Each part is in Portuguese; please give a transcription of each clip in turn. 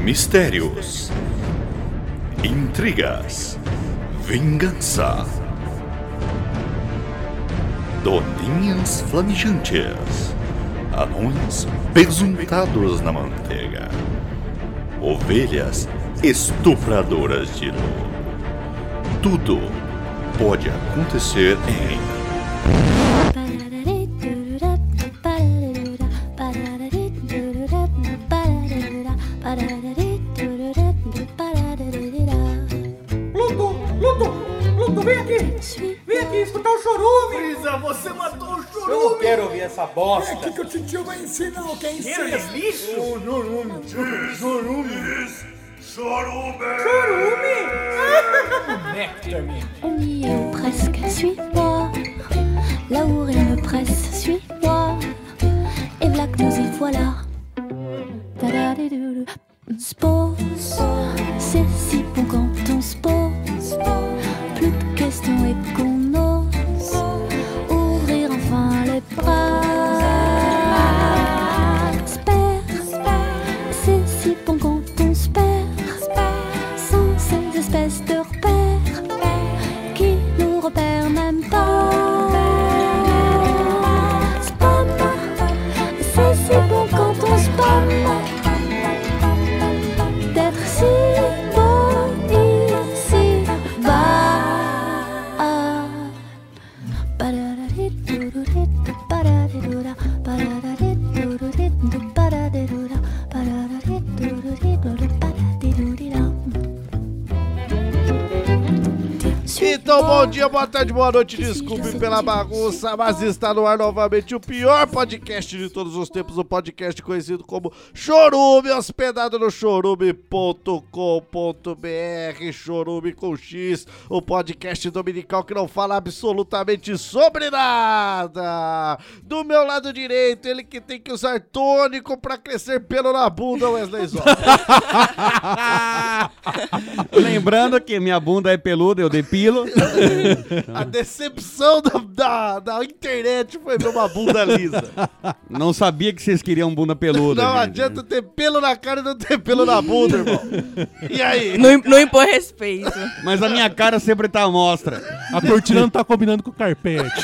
Mistérios, intrigas, vingança, doninhas flamejantes, anões besuntados na manteiga, ovelhas estupradoras de luz. Tudo pode acontecer em Pluto, vem aqui escutar o chorume. Brisa, você matou o chorume. Eu não quero ouvir essa bosta. É aqui que o titio vai ensinar o que é ensino. Lixo? Chorume. Nectar-me. On y est presque, suis-moi. Là où rien ne presse, suis-moi. Et voilà que nous y voilà. Ta-da-di-dou-dou. On se pose, c'est si bon quand on se pose. Plus de questions et qu'on ose ouvrir enfin les bras. C'est si bon quand on se perd sans ces espèces de repères qui nous repèrent même pas. Spam, c'est si bon quand on spam d'être si beau ici bas. Então, bom dia, boa tarde, boa noite, desculpe pela bagunça, mas está no ar novamente o pior podcast de todos os tempos, o podcast conhecido como Chorume, hospedado no chorume.com.br, Chorume com X, o podcast dominical que não fala absolutamente sobre nada. Do meu lado direito, ele que tem que usar tônico pra crescer pelo na bunda, Wesley Zó. Lembrando que minha bunda é peluda, eu depilo. A decepção da internet foi ver uma bunda lisa. Não sabia que vocês queriam bunda peluda. Não gente. adianta ter pelo na cara e não ter pelo na bunda, irmão. E aí? Não impõe respeito. Mas a minha cara sempre tá à mostra. A cortina não tá combinando com o carpete.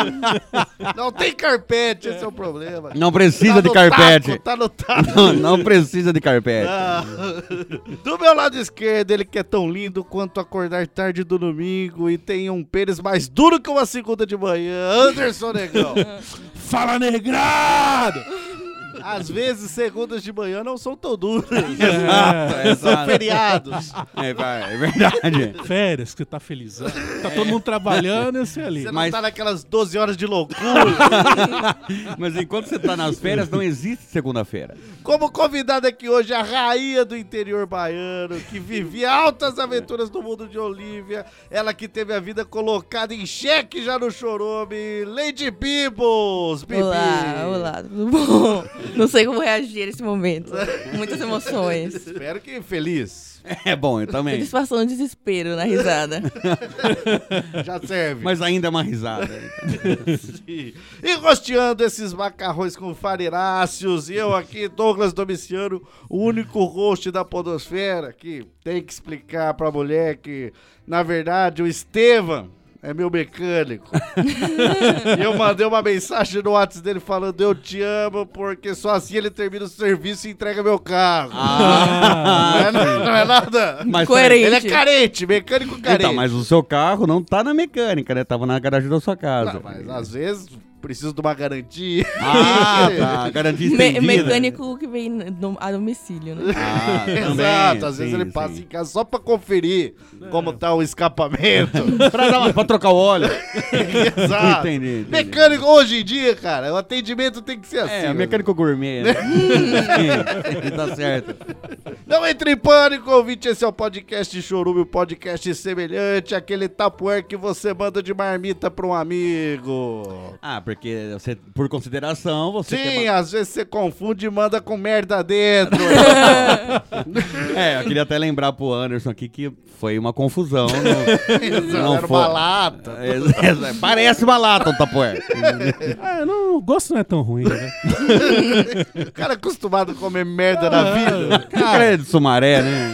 Não tem carpete, esse é o problema. Não precisa Tá de no carpete. taco, tá no taco. Não precisa de carpete. Ah. Do meu lado esquerdo, ele que é tão lindo quanto acordar tarde do domingo e tem um pênis mais duro que uma segunda de manhã, Anderson Negão. Fala, negrado! Às vezes, segundas de manhã não são tão duras. Exato. São feriados. É verdade. Férias, que você tá felizão. Tá todo mundo trabalhando e você ali. Você não Mas- tá naquelas 12 horas de loucura. Mas enquanto você tá nas férias, não existe segunda-feira. Como convidada aqui hoje, a rainha do interior baiano, que vivia altas aventuras no mundo de Olívia, ela que teve a vida colocada em xeque já no chorume, Lady Bibbles. Bibi. Olá, tudo bom? Não sei como reagir nesse momento. Muitas emoções. Espero que feliz. É bom, eu também. Tô disfarçando desespero na risada. Já serve. Mas ainda é uma risada. Sim. E rosteando esses macarrões com farináceos, e eu aqui, Douglas Domiciano, o único host da podosfera, que tem que explicar pra mulher que, na verdade, o Estevam é meu mecânico. E eu mandei uma mensagem no WhatsApp dele falando: eu te amo, porque só assim ele termina o serviço e entrega meu carro. Não é nada. Mas Coerente. Ele é carente, mecânico carente. Então, mas o seu carro não tá na mecânica, né? Tava na garagem da sua casa. Não, mas às vezes preciso de uma garantia. Tá. Garantia estendida. Mecânico que vem a domicílio, né? Ah, também, Exato, às vezes sim, ele passa sim. em casa só pra conferir como tá o escapamento. Pra trocar o óleo. Exato. Entendi. Mecânico hoje em dia, cara, o atendimento tem que ser assim. É, mecânico gourmet, né? Sim, tá certo. Não entre em pânico, ouvinte, esse é o podcast de Chorume, o podcast semelhante àquele tapuer que você manda de marmita pra um amigo. Ah, porque você, por consideração, você Sim, às vezes você confunde e manda com merda dentro. eu queria até lembrar pro Anderson aqui que foi uma confusão. Não era uma lata. Parece uma lata o Tupperware. O gosto não é tão ruim, né? O cara é acostumado a comer merda na vida. Cara de Sumaré, né?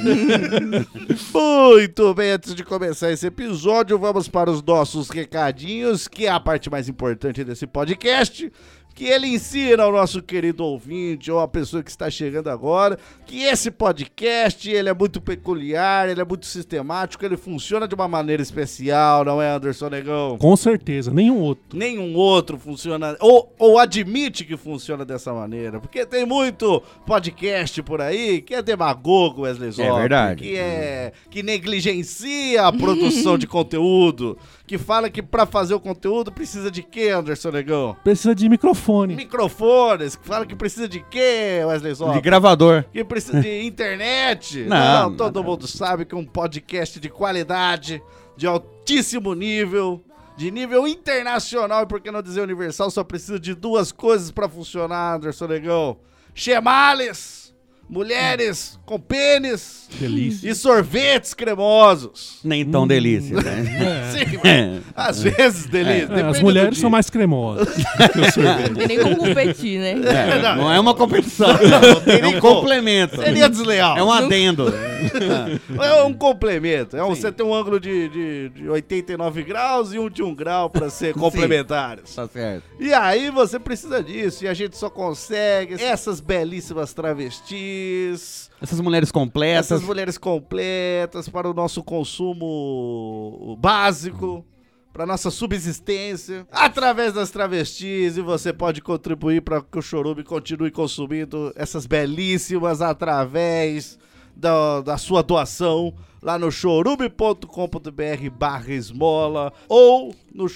Muito bem, antes de começar esse episódio, vamos para os nossos recadinhos, que é a parte mais importante desse podcast, que ele ensina ao nosso querido ouvinte ou a pessoa que está chegando agora, que esse podcast, ele é muito peculiar, ele é muito sistemático, ele funciona de uma maneira especial, não é, Anderson Negão? Com certeza, nenhum outro. Nenhum outro funciona, ou admite que funciona dessa maneira, porque tem muito podcast por aí que é demagogo, Wesley Zop, verdade. que negligencia a produção de conteúdo, que fala que pra fazer o conteúdo precisa de quê, Anderson Negão? Precisa de microfone. Microfones, que fala que precisa de quê, Wesley Zop? De gravador. Que precisa de internet. Não, todo mundo sabe que um podcast de qualidade, de altíssimo nível, de nível internacional e por que não dizer universal, só precisa de duas coisas pra funcionar, Anderson Negão. Chemales, mulheres com pênis Delícia. e sorvetes cremosos. Nem tão delícia, né? Sim, mas às vezes delícia. As depende do mulheres dia. são mais cremosas que o sorvete. Não tem nem como competir, né? Não é uma competição. tem É nem um como. complemento. Seria desleal. É um adendo. É um complemento. Você tem um ângulo de 89 graus e um de 1 grau pra ser complementares. Tá certo. E aí você precisa disso. E a gente só consegue essas belíssimas travestis, Essas mulheres completas. essas mulheres completas para o nosso consumo básico, para nossa subsistência, através das travestis. E você pode contribuir para que o Chorume continue consumindo essas belíssimas através da sua doação lá no chorume.com.br/esmola ou no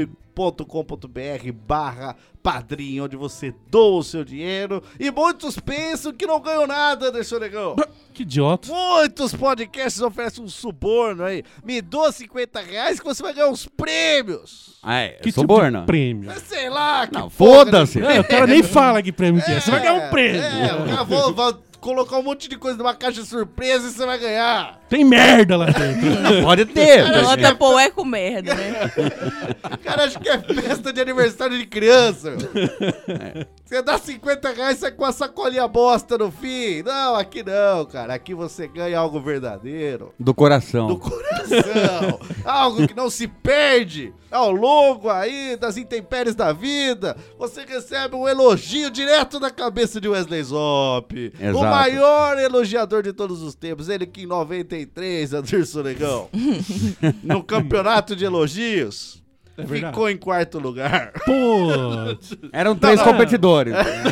chorume.com.br/padrinho, onde você doa o seu dinheiro. E muitos pensam que não ganham nada, Anderson Negão. Que idiota. Muitos podcasts oferecem um suborno aí. Me doa R$50 que você vai ganhar uns prêmios. Que suborno? tipo de prêmio? Mas sei lá, que Não, porra foda-se. de- O cara nem fala que prêmio que é. Você vai ganhar um prêmio. o cara vai colocar um monte de coisa numa caixa surpresa e você vai ganhar. Tem merda lá dentro. Pode ter. Ela tapou é com merda, né? O cara acha que é festa de aniversário de criança. Meu. Você dá R$50 sai com a sacolinha bosta no fim. Não, aqui não, cara. Aqui você ganha algo verdadeiro. Do coração. Do coração. Algo que não se perde ao longo aí das intempéries da vida. Você recebe um elogio direto da cabeça de Wesley Zop. Exato. O maior elogiador de todos os tempos. Ele que em 93, Anderson Negão, no campeonato de elogios, verdade. ficou em quarto lugar. Putz. Eram 3 competidores.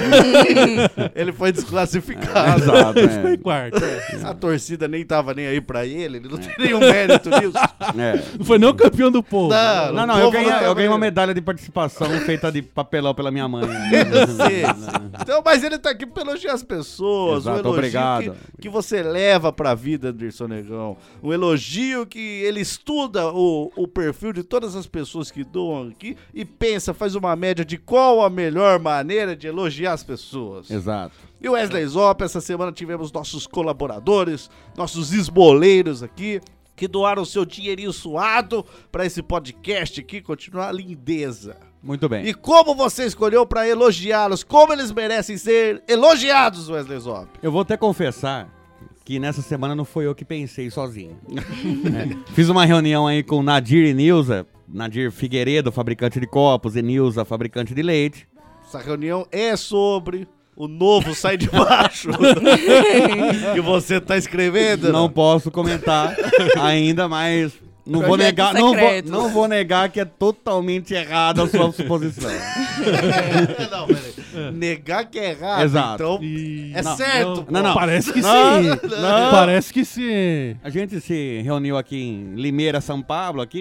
Ele foi desclassificado. Exato. Ficou em quarto. A torcida nem tava nem aí pra ele não tem nenhum mérito nisso. Não foi nem o campeão do povo. Não, o eu povo tava ganhei uma aí. medalha de participação feita de papelão pela minha mãe. Sim. Então, mas ele tá aqui pra elogiar as pessoas. Exato, um elogio obrigado. que você leva pra vida, Anderson Negão. Um elogio que ele estuda o perfil de todas as pessoas que doam aqui e pensa, faz uma média de qual a melhor maneira de elogiar as pessoas. Exato. E o Wesley Zop, essa semana tivemos nossos colaboradores, nossos esmoleiros aqui, que doaram seu dinheirinho suado pra esse podcast aqui continuar a lindeza. Muito bem. E como você escolheu pra elogiá-los, como eles merecem ser elogiados, Wesley Zop? Eu vou até confessar que nessa semana não foi eu que pensei sozinho. Fiz uma reunião aí com Nadir e Nilza. Nadir Figueiredo, fabricante de copos, e Nilza, fabricante de leite. Essa reunião é sobre o novo Sai de Baixo que você tá escrevendo. Não posso comentar ainda, mas não vou Projeto negar, secreto. não vou negar que é totalmente errada a sua suposição. Não, peraí. Negar que é errado, Exato. então E- é Não, certo. não, não. Parece que Não, sim. não. Parece que sim. A gente se reuniu aqui em Limeira, São Paulo, aqui,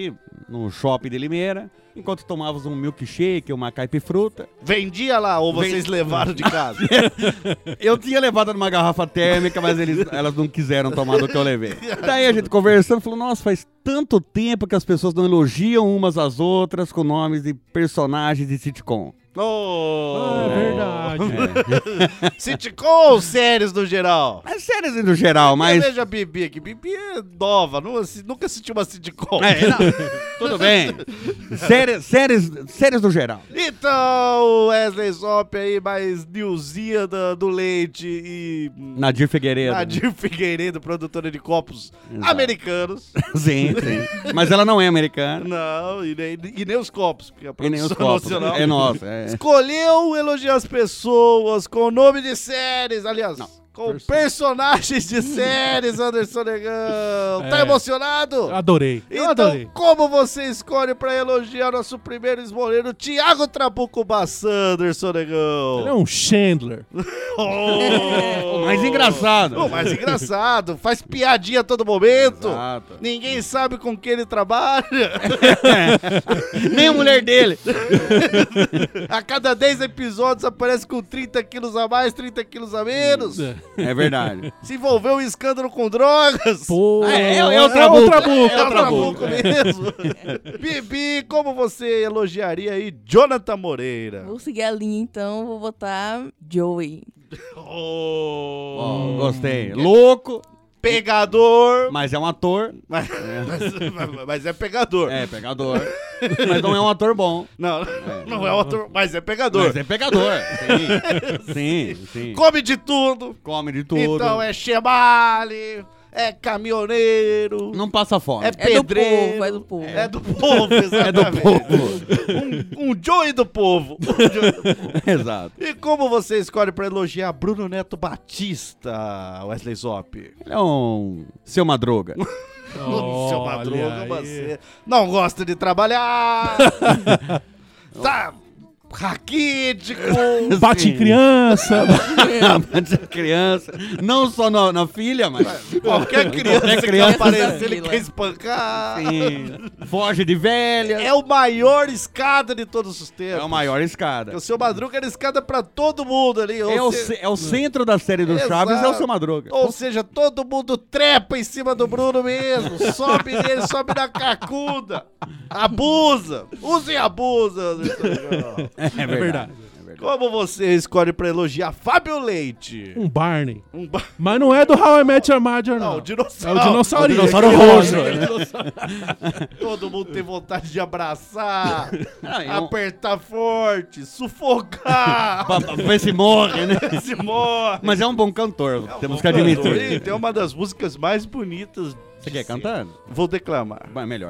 no shopping de Limeira, enquanto tomávamos um milkshake, uma caipifruta. Vendia lá ou vocês levaram de casa? Eu tinha levado numa garrafa térmica, mas elas não quiseram tomar do que eu levei. Daí a gente conversando, falou, nossa, faz tanto tempo que as pessoas não elogiam umas às outras com nomes de personagens de sitcom. Oh, É verdade. Sitcom ou séries no geral? É séries no geral, mas... Veja a Bibi aqui. Bibi é nova, nunca assistiu uma sitcom. Não, tudo bem. Séries no geral. Então, Wesley Zop aí, mais newzinha do Leite e... Nadir Figueiredo. Nadir Figueiredo, produtora de copos Exato. americanos. Sim. Mas ela não é americana. Não, e nem os copos, porque a E nem os produção copos. nacional É nossa. É. escolheu elogiar as pessoas com o nome de séries, aliás, com personagens de séries, Anderson Negão. Tá emocionado? Adorei. Eu Então, adorei. como você escolhe pra elogiar nosso primeiro esmoleiro, Thiago Trabuco Bassa, Anderson Negão? Ele é um Chandler. O mais engraçado. O mais engraçado, faz piadinha a todo momento. Exato. Ninguém sabe com quem ele trabalha. Nem a mulher dele. A cada 10 episódios aparece com 30 quilos a mais, 30 quilos a menos. É verdade. Se envolveu em escândalo com drogas. Pô, É o Trabuco. É o Trabuco mesmo. Bibi, como você elogiaria aí Jonathan Moreira? Vou seguir a linha, então. Vou botar Joey. Ó, gostei. Louco, Pegador. mas é um ator. Mas é pegador. É, pegador. Mas não é um ator bom. Não é um ator, mas é pegador. Mas é pegador. Sim. Come de tudo. Come de tudo. Então é chebale, é caminhoneiro, Não passa fome. é pedreiro. É do povo. É do povo, É do exatamente. povo. Um Joey do povo. Exato. E como você escolhe pra elogiar Bruno Neto Batista, Wesley Zop? Ele é um seu Madruga. Seu Olha Madruga, aí. você não gosta de trabalhar. Tá raquítico. Bate em criança. Bate criança. Não só na filha, mas... Qualquer criança, Qualquer que criança aparecer, da ele vila. quer espancar. Sim. Foge de velha. É o maior escada de todos os tempos. É a maior escada. O seu Madruga era escada pra todo mundo ali. É o centro da série do Exato. Chaves, é o seu Madruga. Ou seja, todo mundo trepa em cima do Bruno mesmo. Sobe nele, sobe na cacuda. Abusa. Use e abusa. É verdade. Como você escolhe pra elogiar Fábio Leite? Um Barney. Um Mas não é do How I Met Your Mother, Não, não. o dinossauro. É o dinossauro. O dinossauro roxo. Todo mundo tem vontade de abraçar, É apertar forte, sufocar. Pra ver se morre, né? Se morre. Mas é um bom cantor, temos que E admitir. tem uma das músicas mais bonitas. Você quer cantar? Vou declamar. Vai, melhor.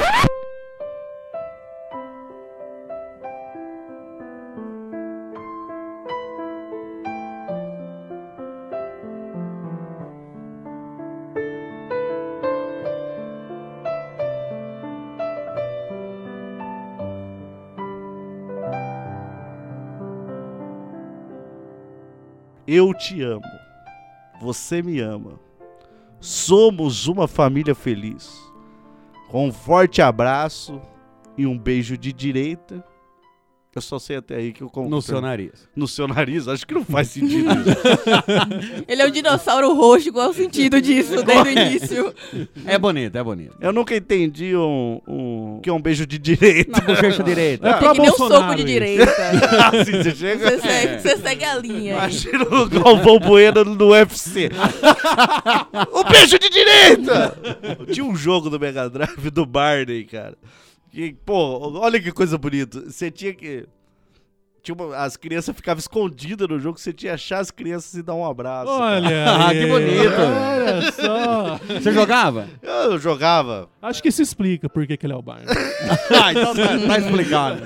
Eu te amo. Você me ama. Somos uma família feliz. Com um forte abraço e um beijo de direita. Eu só sei até aí que eu No seu nariz. No seu nariz? Acho que não faz sentido isso. Ele é um dinossauro roxo, qual é o sentido disso desde o início? É bonito, é bonito. Eu nunca entendi que é um beijo de direita. Na bochecha direita. É Tem pra que nem um Bolsonaro soco de isso. direita. Assim, você chega... Você segue a linha aí. Imagina o Galvão Bueno no UFC. O beijo de direita! Tinha um jogo do Mega Drive do Barney, cara. Que, pô, olha que coisa bonita. Você tinha que... as crianças ficavam escondidas no jogo, você tinha que achar as crianças e dar um abraço. Olha Ah, aí. que bonito. Olha só. Você jogava? Eu jogava. Acho que se explica por que ele é o Barney. Ah, então tá explicado.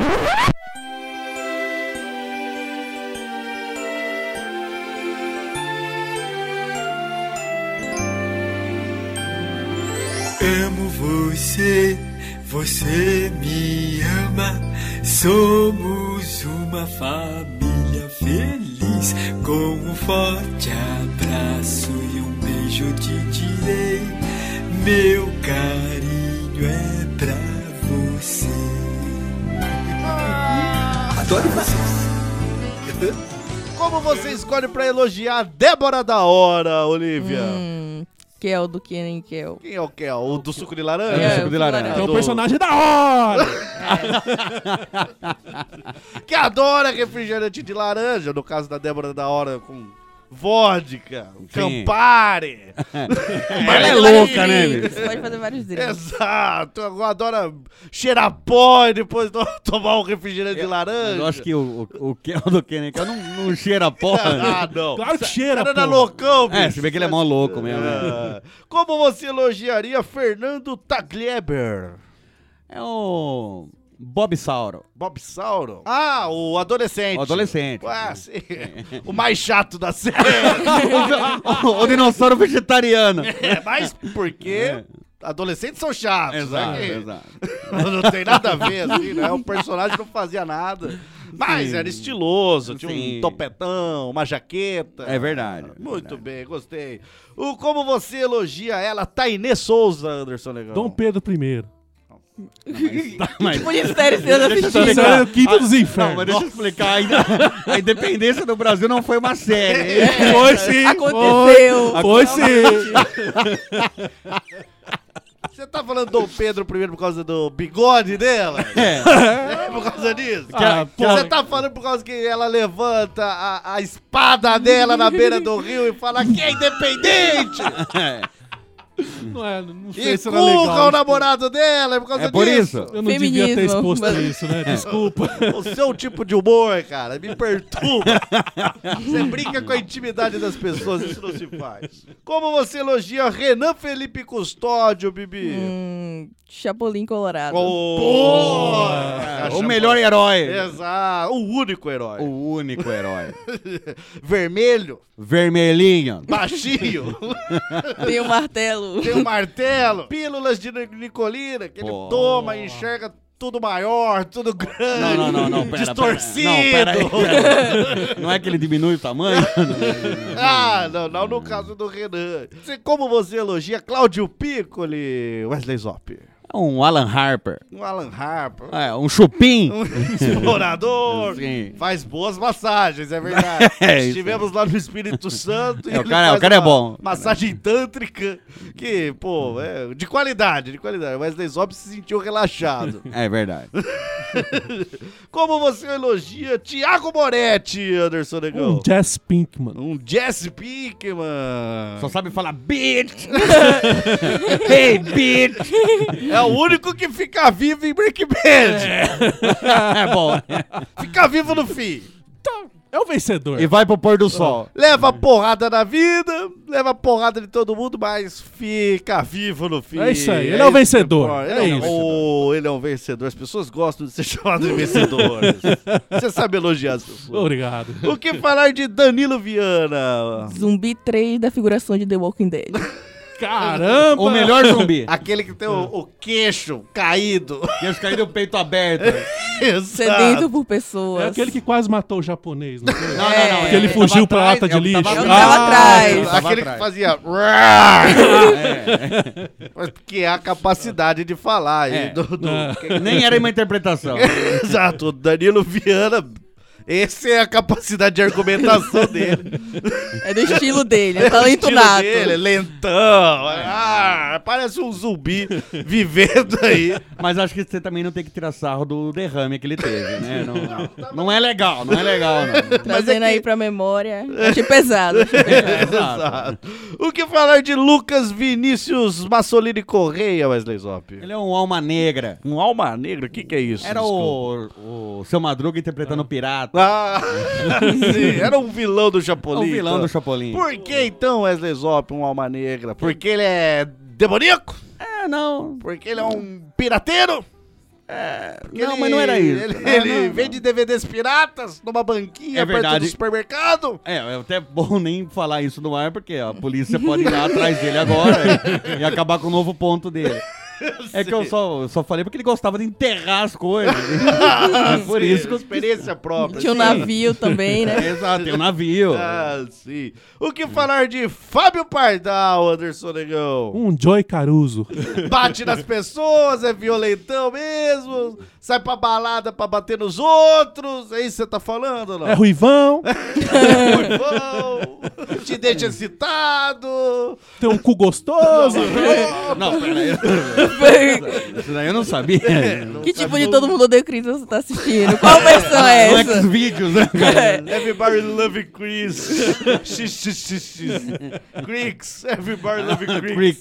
Amo você, você me ama. Somos uma família feliz. Com um forte abraço e um beijo te direi. Meu carinho é pra Adoro vocês. Como você escolhe pra elogiar a Débora da Hora, Olivia? Kel do Kenan Kel. Quem é o Kel? O do suco de laranja? É, suco de laranja. É o personagem da hora! Que adora refrigerante de laranja, no caso da Débora da Hora com vodka, Campari. Ela é louca, né, bicho? Você pode fazer vários drinks. Exato, adora cheirar pó e depois tomar um refrigerante de laranja. Eu acho que o Kel do Kenan Kel não cheira porra. Ah, não. Claro que cheira, Cara, pô. era loucão, bicho. É, se vê que ele é mó louco mesmo. É. Como você elogiaria Fernando Taglieber? É o Bob Sauro. Bob Sauro? Ah, o adolescente. O adolescente. Ué, sim. O mais chato da série. o dinossauro vegetariano. É, mas porque adolescentes são chatos. Exato, né? exato. Não tem nada a ver, assim, né? O personagem não fazia nada. Mas era estiloso, tinha Sim. um topetão, uma jaqueta. É verdade. Muito bem, gostei. Como você elogia ela, Tainê Souza, Anderson Negão? Dom Pedro I. Mas, Tipo de série sendo assistida. Isso é o quinto dos não, infernos. mas deixa eu explicar. A independência do Brasil não foi uma série. Foi sim. Aconteceu. Foi sim. Você tá falando Dom Pedro I por causa do bigode dela? É. Por causa disso? Que- Você tá falando por causa que ela levanta a espada dela na beira do rio e fala que é independente? Não sei E se era legal. culca o namorado dela, é por causa É por disso. isso? Eu não devia ter Feminismo. exposto Mas- isso, né? Desculpa. O seu tipo de humor, cara, me perturba. Você brinca com a intimidade das pessoas, isso não se faz. Como você elogia Renan Felipe Custódio, Bibi? Chapolin Colorado. O melhor herói. Exato, o único herói. O único herói. Vermelho, Vermelhinho. baixinho, Tem o martelo. tem um martelo, pílulas de Nicolina, que ele Pô. toma e enxerga tudo maior, tudo grande, Não, pera. distorcido. Não, pera aí. Não é que ele diminui o tamanho? Ah, não no caso do Renan. Como você elogia Cláudio Piccoli, Wesley Zop? Um Alan Harper. Um Alan Harper, É, um chupim. um explorador, Sim. faz boas massagens, é verdade. É isso. Estivemos lá no Espírito Santo e É, o ele cara- faz o cara é uma bom. massagem tântrica que, pô, é de qualidade, de qualidade. Wesley Zop se sentiu relaxado. É verdade. Como você elogia Thiago Moretti, Anderson Negão? Um Jess Pinkman. Um Jesse Pinkman. Só sabe falar bitch. Hey, bitch. É o único que fica vivo em Breaking Bad. É bom. Fica vivo no fim. É o vencedor. E vai pro pôr do sol. Leva porrada na vida, leva porrada de todo mundo, mas fica vivo no fim. É isso aí, ele é o vencedor. que importa. É Ele isso. Ele é um vencedor. As pessoas gostam de ser chamadas de vencedores. Você sabe elogiar as pessoas. Obrigado. O que falar de Danilo Viana? Zumbi 3 da figuração de The Walking Dead. Caramba! O melhor zumbi. Aquele que tem o queixo caído. Queixo caído e o peito aberto. Sedento por pessoas. É aquele que quase matou o japonês, não foi? Não. Que ele tava fugiu pra atrás, lata de eu lixo. tava Eu tava atrás. eu tava Aquele atrás. que fazia. Mas que é a capacidade de falar aí. É. do- Nem era uma interpretação. Exato, o Danilo Viana. Essa é a capacidade de argumentação dele. É do estilo dele, é O talento estilo nato. dele, é lentão. Parece um zumbi vivendo aí. Mas acho que você também não tem que tirar sarro do derrame que ele teve, né? Não é legal, não. Trazendo é que- aí pra memória. Achei pesado. Achei pesado. Exato. O que falar de Lucas Vinícius Massolini Correia, Wesley Zop? Ele é um alma negra. Um alma negra? O que é isso? Era o Seu Madruga interpretando o pirata. Ah, sim, era um vilão do Chapolin. O vilão então. do Chapolin. Por que então Wesley Zop um alma negra? Porque ele é demoníaco? É, não. Porque ele é um pirateiro? Porque Não, mas não era isso. Ele Não. vende DVDs piratas numa banquinha É perto verdade. do supermercado? É até bom nem falar isso no ar, porque a polícia pode ir lá atrás dele agora e acabar com o novo ponto dele. É que eu só falei porque ele gostava de enterrar as coisas. Por isso que eu... Experiência própria. Tinha um navio também, né? Exato, tem um navio. Ah, sim. O que falar de Fábio Pardal, Anderson Negão? Um Joey Caruso. Bate nas pessoas, é violentão mesmo, sai pra balada pra bater nos outros, é isso que você tá falando, não? É Ruivão. Ruivão, te deixa excitado. Tem um cu gostoso. Não, peraí. Isso daí eu não sabia. Que tipo de Todo Mundo Odeia o Chris você tá assistindo? Qual versão é No essa? Xvideos, né, cara? Everybody love Chris. Creeks. Everybody love Creeks.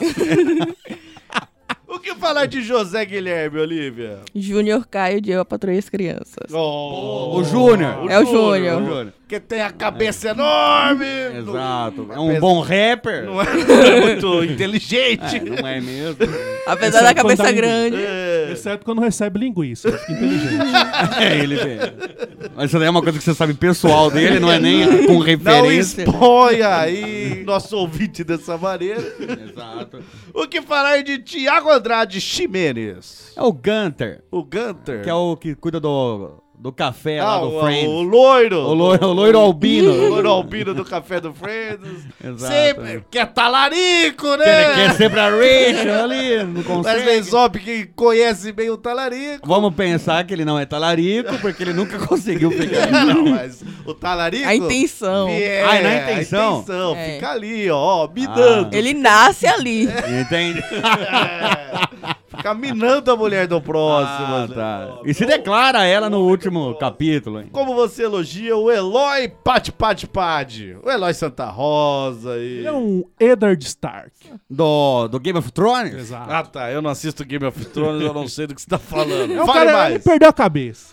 O que falar de José Guilherme, Olivia? Júnior Caio de Eu, a Patroa e as Crianças. O Júnior. É o Júnior. Que tem a cabeça enorme. Exato. É um bom rapper. Não é muito inteligente. Não é mesmo? Apesar da cabeça Quando tá grande. Exceto quando recebe linguiça. Fica inteligente. É, ele mesmo. Mas isso daí é uma coisa que você sabe pessoal dele, não é nem com Não referência. exponha aí nosso ouvinte dessa maneira. Exato. O que falar de Tiago Andrade Ximenes? É o Gunter, O Gunter. que é o que cuida do café lá do o Friends. loiro. O loiro albino. O loiro albino do café do Friends. Exato. Sempre quer talarico, Ele né? quer ser pra Rachel ali, não Wesley consegue. Zop que conhece bem o talarico. Vamos pensar que ele não é talarico, porque ele nunca conseguiu pegar ele. Não, mas o talarico... A intenção. É, Ah, é na intenção? A intenção. É. Fica ali, ó, me dando. Ele nasce ali. Entende? Fica minando a mulher do próximo. Ah, né? tá. E se declara ela no último capítulo, hein? Como você elogia o Eloy Pad. O Eloy Santa Rosa e... Ele é um Eddard Stark. Do Game of Thrones? Exato. Ah, tá. Eu não assisto Game of Thrones, eu não sei do que você tá falando. É um Fale cara, mais. ele perdeu a cabeça.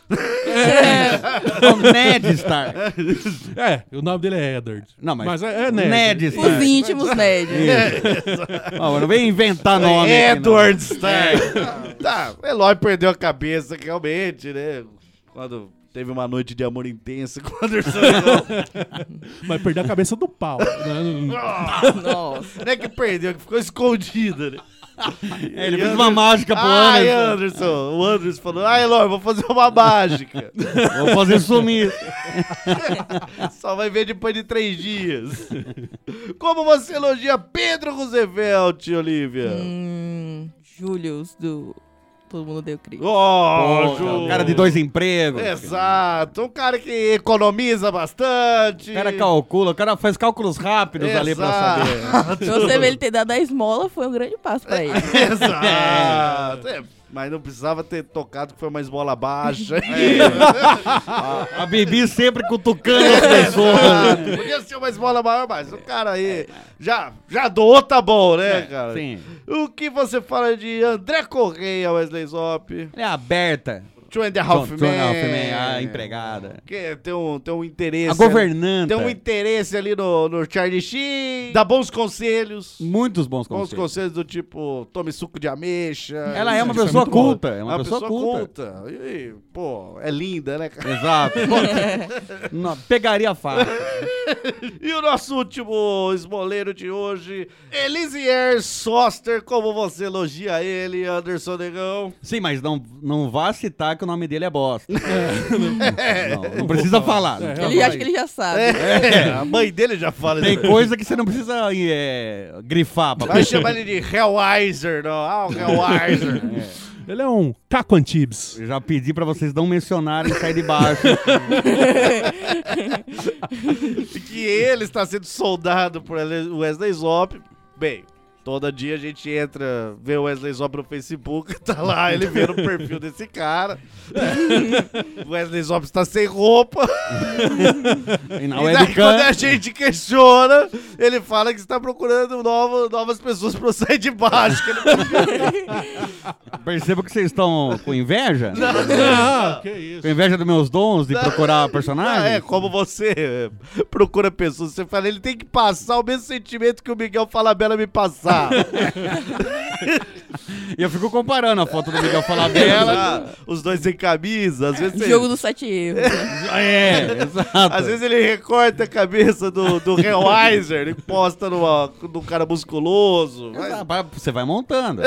O Ned Stark. É, o nome dele é Eddard. Não, mas é Ned. Ned Os Stark. íntimos, Ned. Ó, não vem inventar nome aqui, não. Edward Stark. Tá, o Eloy perdeu a cabeça, realmente, né? Quando teve uma noite de amor intensa com o Anderson. Mas perdeu a cabeça do pau. Nossa. Não é que perdeu, que ficou escondida, né? Ele fez uma mágica pro Ai, Anderson. Anderson. O Anderson falou, Eloy, vou fazer uma mágica. Vou fazer sumir. Só vai ver depois de 3 dias. Como você elogia Pedro Roosevelt, Olivia? Julius do Todo Mundo Odeia o Chris. Oh, Um cara de 2 empregos. Exato, um cara que economiza bastante. O cara calcula, o cara faz cálculos rápidos ali pra saber. Se você vê ele ter dado a esmola, foi um grande passo pra ele. Exato. É, mas não precisava ter tocado que foi uma esmola baixa. A Bibi sempre cutucando as pessoas. Podia ser uma esmola maior, mas o cara aí já doou, tá bom, né, cara? Sim. O que você fala de André Correia, Wesley Zop? Ele é aberta. Two and a Half Men. A empregada. Que tem um interesse. A governanta. Tem um interesse ali no Charlie Sheen. Dá bons conselhos. Muitos bons Bons conselhos. conselhos do tipo, tome suco de ameixa. Ela é uma Isso é pessoa muito bom. culta. É uma pessoa culta. E, pô, é linda, né, cara? Exato. Não, pegaria fácil. E o nosso último esmoleiro de hoje, Elisier Soster, como você elogia ele, Anderson Negão? Sim, mas não vá citar que o nome dele é bosta. Não precisa falar. Ele acha que ele já sabe. A mãe dele já fala Tem isso. coisa que você não precisa grifar. Vai chamar ele de Hellweiser, não? Ah, o Hellweiser. Ele é um Caco Antibes. Eu já pedi pra vocês não mencionarem sair de baixo. Que ele está sendo soldado por Wesley Zop. Bem, todo dia a gente entra, vê o Wesley Zop no Facebook, tá lá, ele vê no perfil desse cara. O Wesley Zop está sem roupa. E na E daí, webcam, quando a gente questiona, ele fala que está procurando novas pessoas pra sair de baixo. Que ele... percebo que vocês estão com inveja. Ah, que isso. Com inveja dos meus dons de procurar personagens. É, como você procura pessoas, você fala, ele tem que passar o mesmo sentimento que o Miguel Falabella me passava. tá. E eu fico comparando a foto do Miguel Falabella. Os dois sem camisa, às vezes... Jogo dos 7 erros. É, exato. Às vezes ele recorta a cabeça do Hellraiser e posta no cara musculoso. Você vai montando.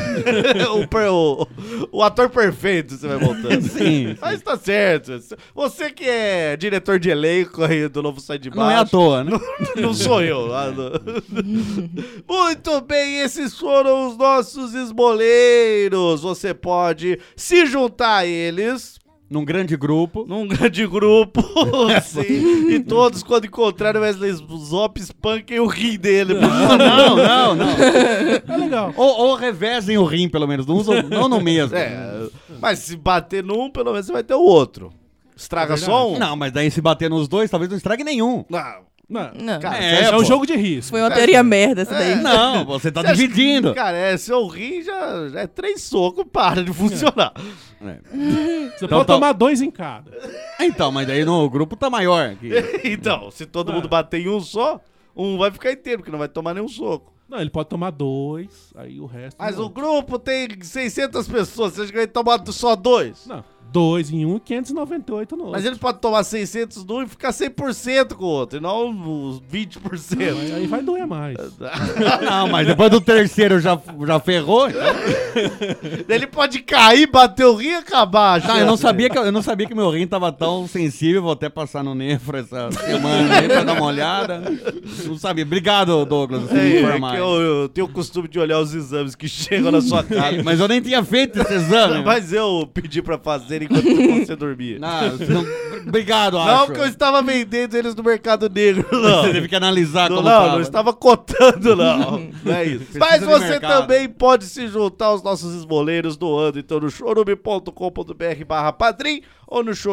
O ator perfeito você vai montando. Sim. Mas tá certo. Você que é diretor de elenco aí do Novo Sai de Baixo. Não é à toa, né? Não sou eu. Muito bem, esses foram os nossos esmoleiros. Você pode se juntar a eles... Num grande grupo. Sim. E todos, quando encontrarem o Wesley Zop, espanquem o rim dele. Não. É legal. Ou revezem o rim, pelo menos. Não no mesmo. Mas se bater num, pelo menos você vai ter o outro. Estraga só um? Não, mas daí se bater nos dois, talvez não estrague nenhum. Não. Cara, É um jogo de risco. Foi uma teoria merda essa daí. Não, você tá dividindo. Cara, seu rim já é 3 socos, para de funcionar. Você pode tomar 2 em cada. Então, mas daí no grupo tá maior. Então, se todo mundo bater em um só, um vai ficar inteiro, porque não vai tomar nenhum soco. Não, ele pode tomar 2, aí o resto... Mas não. o grupo tem 600 pessoas, você acha que vai tomar só 2? Não, 2 em um e 598 no outro. Mas ele pode tomar 600 num e ficar 100% com o outro, e não os 20%. Aí vai doer mais. Não, mas depois do terceiro já ferrou. Então... Ele pode cair, bater o rim e acabar. Não, eu não sabia que meu rim tava tão sensível. Vou até passar no nefro essa semana aí pra dar uma olhada. Não sabia. Obrigado, Douglas, por me informar. Eu tenho o costume de olhar os exames que chegam na sua casa. Mas eu nem tinha feito esse exame. Mas eu pedi pra fazer enquanto você dormia. Obrigado, Não, acho. porque eu estava vendendo eles no mercado negro, não. Você teve que analisar como Não, tava. não estava cotando, não. Não é isso. Mas você também pode se juntar aos nossos esmoleiros doando, então, no chorume.com.br/padrim ou no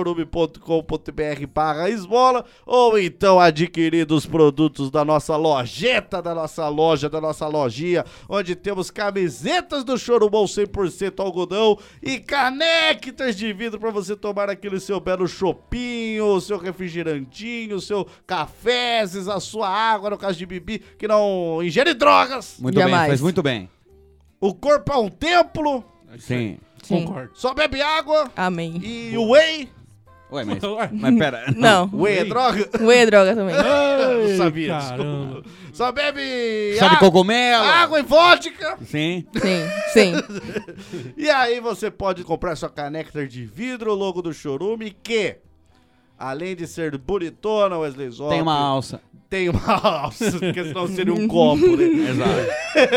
chorume.com.br/esmola, ou então adquirindo os produtos da nossa lojeta, da nossa loja, da nossa lojinha, onde temos camisetas do Chorumão 100% algodão e canectas de vidro para você tomar aquele seu belo chopinho, o seu refrigerantinho, o seu café, a sua água, no caso de Bibi, que não ingere drogas. Muito bem, faz muito bem. O corpo é um templo. Sim. Concordo. Só bebe água. Amém. E o whey. Ué, mas pera. Não. Whey é droga? Whey é droga também. Não sabia. Caramba. Só bebe Chá de cogumelo. água e vodka. Sim. Sim. E aí você pode comprar sua caneca de vidro, logo do Chorume, que, além de ser bonitona, Wesley Zop, Tem uma alça. Tem uma alça, porque senão seria um copo, né? Exato.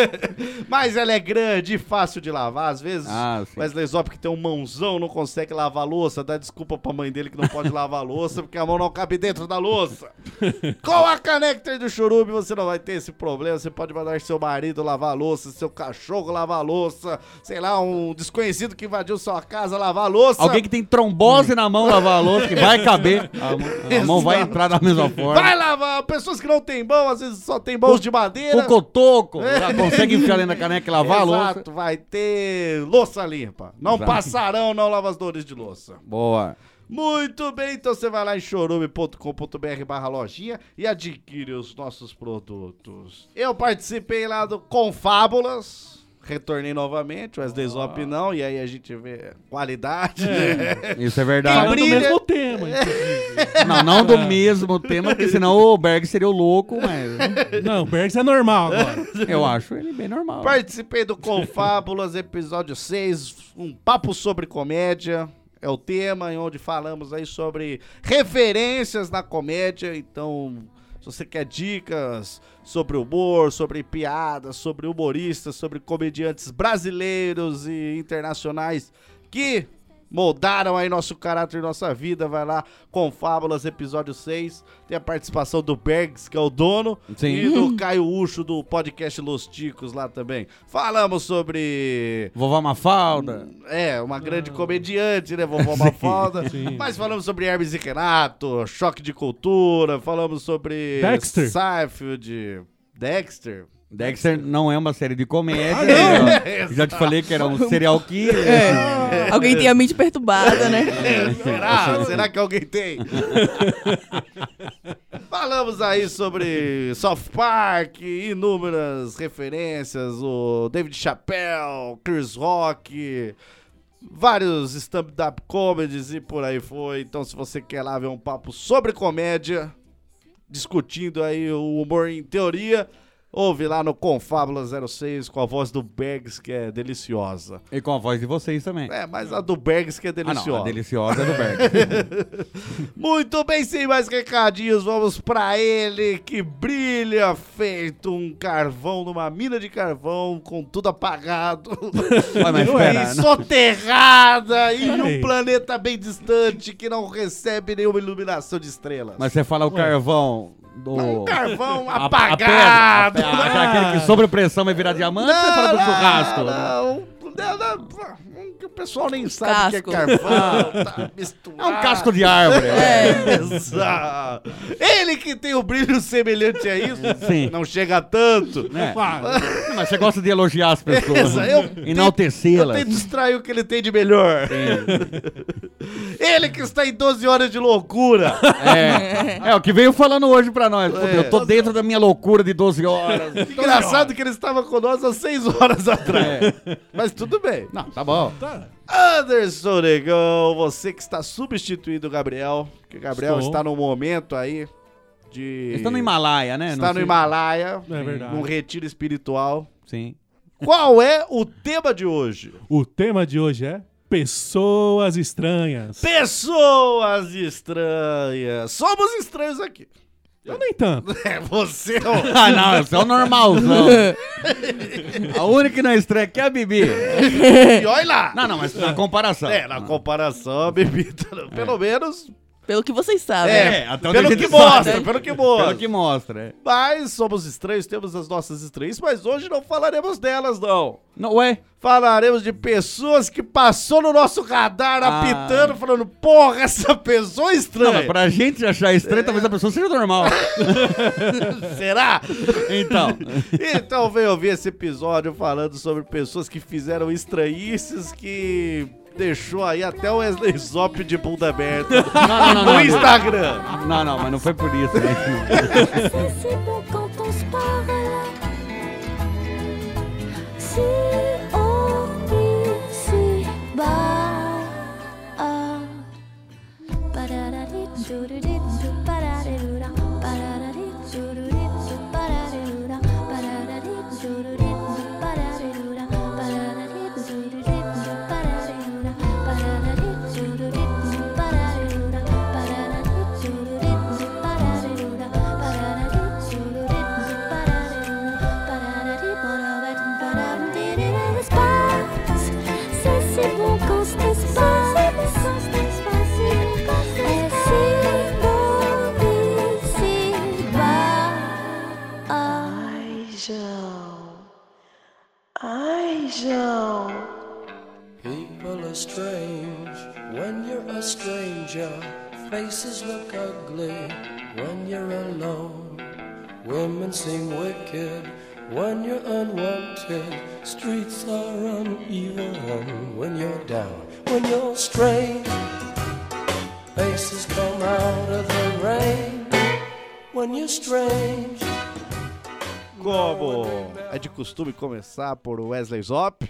Mas ela é grande e fácil de lavar. Às vezes, sim. Wesley Zop, que tem um mãozão, não consegue lavar a louça, dá desculpa pra mãe dele que não pode lavar a louça, porque a mão não cabe dentro da louça. Com a caneca do Chorume, você não vai ter esse problema. Você pode mandar seu marido lavar a louça, seu cachorro lavar a louça, sei lá, um desconhecido que invadiu sua casa lavar a louça. Alguém que tem trombose na mão lavar a louça, que vai caber. A mão vai entrar da mesma forma. Vai lavar. Pessoas que não tem mão, às vezes só tem mãos de madeira. O cotoco, consegue enfiar dentro da caneca e lavar a louça. Exato, vai ter louça limpa. Não passarão, não lavadores de louça. Boa. Muito bem, então você vai lá em chorume.com.br/lojinha e adquire os nossos produtos. Eu participei lá do Confábulas. Retornei novamente, o Wesley Zop não, e aí a gente vê qualidade. Isso é verdade. Do mesmo tema, não do mesmo tema, porque senão o Berg seria o louco, mas... Não, o Bergs é normal agora. Eu acho ele bem normal. Participei do Confábulas, episódio 6, um papo sobre comédia. É o tema, em onde falamos aí sobre referências na comédia, então... Se você quer dicas sobre humor, sobre piadas, sobre humoristas, sobre comediantes brasileiros e internacionais que moldaram aí nosso caráter e nossa vida, vai lá, Confábulas, episódio 6. Tem a participação do Bergs, que é o dono, Sim. E do Caio Ucho, do podcast Los Ticos lá também. Falamos sobre... Vovó Mafalda. uma grande comediante, né, Vovó Mafalda. Sim. Mas falamos sobre Hermes e Renato, Choque de Cultura, falamos sobre... Dexter. Seinfeld, Dexter... Dexter não é uma série de comédia. Já te falei que era um serial killer. Alguém tem a mente perturbada, né? Será que alguém tem? Falamos aí sobre South Park, inúmeras referências, o David Chappelle, Chris Rock, vários stand-up comedies e por aí foi. Então se você quer lá ver um papo sobre comédia, discutindo aí o humor em teoria, ouve lá no Confábula 06 com a voz do Bergs, que é deliciosa. E com a voz de vocês também. É, mas a do Bergs que é deliciosa. Não, a deliciosa é do Berg. Muito bem, sem mais recadinhos, vamos pra ele que brilha feito um carvão numa mina de carvão com tudo apagado. Mas espera, soterrada em um planeta bem distante que não recebe nenhuma iluminação de estrelas. Mas você fala o carvão do... Um carvão apagado. Aquele que sob pressão vai virar diamante, você fala do churrasco. Não. O pessoal nem sabe o que é carvão, tá misturado. É um casco de árvore. Exato. Ele que tem o brilho semelhante a isso, Sim. não chega a tanto. Mas você gosta de elogiar as pessoas, enaltecê-las. Eu tento distrair o que ele tem de melhor. Ele que está em 12 horas de loucura. É o que veio falando hoje pra nós. Eu tô dentro da minha loucura de 12 horas. Que engraçado que ele estava conosco há 6 horas atrás. Mas tudo bem. Não, tá bom. Anderson Negão, você que está substituindo o Gabriel, porque o Gabriel Estou. está no momento aí de... Está no Himalaia, né? Está no Himalaia, É verdade. num retiro espiritual. Sim. Qual é o tema de hoje? O tema de hoje é pessoas estranhas. Pessoas estranhas. Somos estranhos aqui. Eu nem tanto. É você, Ah, não, esse é o normalzão. A única que não é estranha aqui é a Bibi. E olha lá. Não, mas na comparação. Na comparação, a bebida, pelo menos... Pelo que vocês sabem. até onde pelo a gente que sabe. mostra, pelo que mostra. Pelo que mostra, Mas somos estranhos, temos as nossas estranhas, mas hoje não falaremos delas, não. Não, ué? Falaremos de pessoas que passou no nosso radar apitando, falando, porra, essa pessoa é Não, estranha. mas pra gente achar estranho, talvez a pessoa seja normal. Será? Então. Vem ouvir esse episódio falando sobre pessoas que fizeram estranhices que deixou aí até o Wesley Zop de bunda aberta no Instagram. Não, mas não foi por isso, né? C'est bon quand on se parle. Si haut ici bas. People are strange when you're a stranger. Faces look ugly when you're alone. Women seem wicked when you're unwanted. Streets are uneven when you're down. When you're strange, faces come out of the rain. When you're strange. Como é de costume começar por Wesley Zop,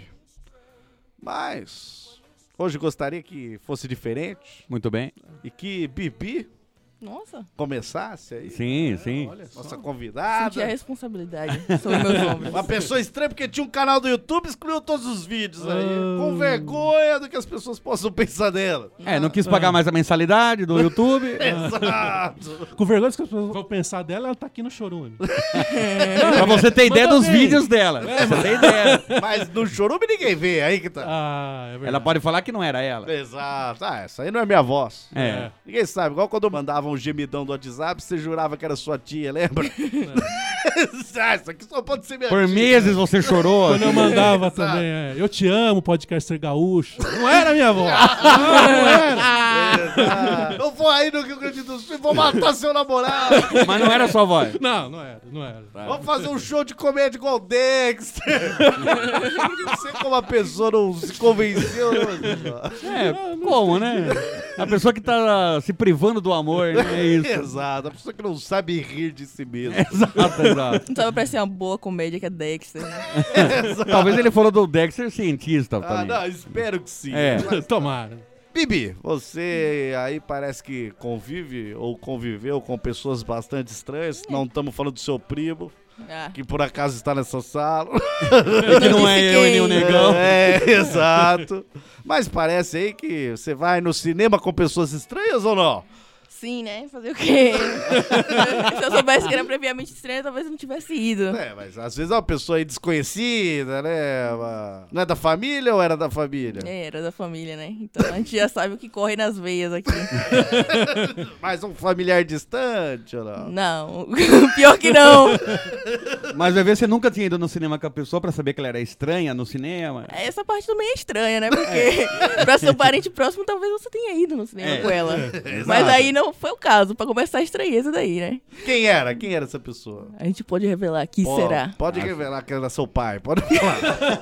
mas hoje gostaria que fosse diferente. Muito bem. E que Bibi Nossa. começasse aí. Sim. Nossa convidada. Senti a responsabilidade sobre meus ombros. Uma pessoa estranha porque tinha um canal do YouTube e excluiu todos os vídeos aí. Com vergonha do que as pessoas possam pensar dela. Não quis pagar mais a mensalidade do YouTube. Exato. Com vergonha que as pessoas vão pensar dela, ela tá aqui no chorume. Pra você ter ideia Manda dos bem. vídeos dela. Você tem ideia. Mas no chorume ninguém vê, aí que tá. Ah, é verdade. Ela pode falar que não era ela. Exato. Essa aí não é minha voz. É. Ninguém sabe. Igual quando mandavam um gemidão do WhatsApp, você jurava que era sua tia, lembra? Isso aqui só pode ser minha Por tia. meses você chorou. Quando eu mandava também, eu te amo, podcast ser gaúcho. Não era minha voz. Não era. Eu vou aí no Rio Grande do Sul e vou matar seu namorado. Mas não era sua voz. Não era. Vamos fazer um show de comédia igual o Dexter. Não sei como a pessoa não se convenceu, né? Como, né? A pessoa que tá se privando do amor, né? É isso. Exato, a pessoa que não sabe rir de si mesmo. Exato. Não sabe pra ser uma boa comédia que é Dexter, né? Talvez ele falou do Dexter cientista Ah, também. não, espero que sim. É. Tomara. Bibi, você aí parece que convive ou conviveu com pessoas bastante estranhas. Não estamos falando do seu primo, que por acaso está nessa sala. Que não é eu e nem o negão. Exato. Mas parece aí que você vai no cinema com pessoas estranhas ou não? Sim, né? Fazer o quê? Se eu soubesse que era previamente estranho, talvez eu não tivesse ido. Mas às vezes é uma pessoa aí desconhecida, né? Não é da família ou era da família? Era da família, né? Então a gente já sabe o que corre nas veias aqui. Mais um familiar distante ou não? Não, pior que não. Mas vai ver, você nunca tinha ido no cinema com a pessoa pra saber que ela era estranha no cinema? Essa parte também é estranha, né? Porque pra seu parente próximo, talvez você tenha ido no cinema com ela. Mas aí não foi o caso, pra começar a estranheza daí, né? Quem era? Quem era essa pessoa? A gente pode revelar aqui, será? Pode revelar que era seu pai, pode falar.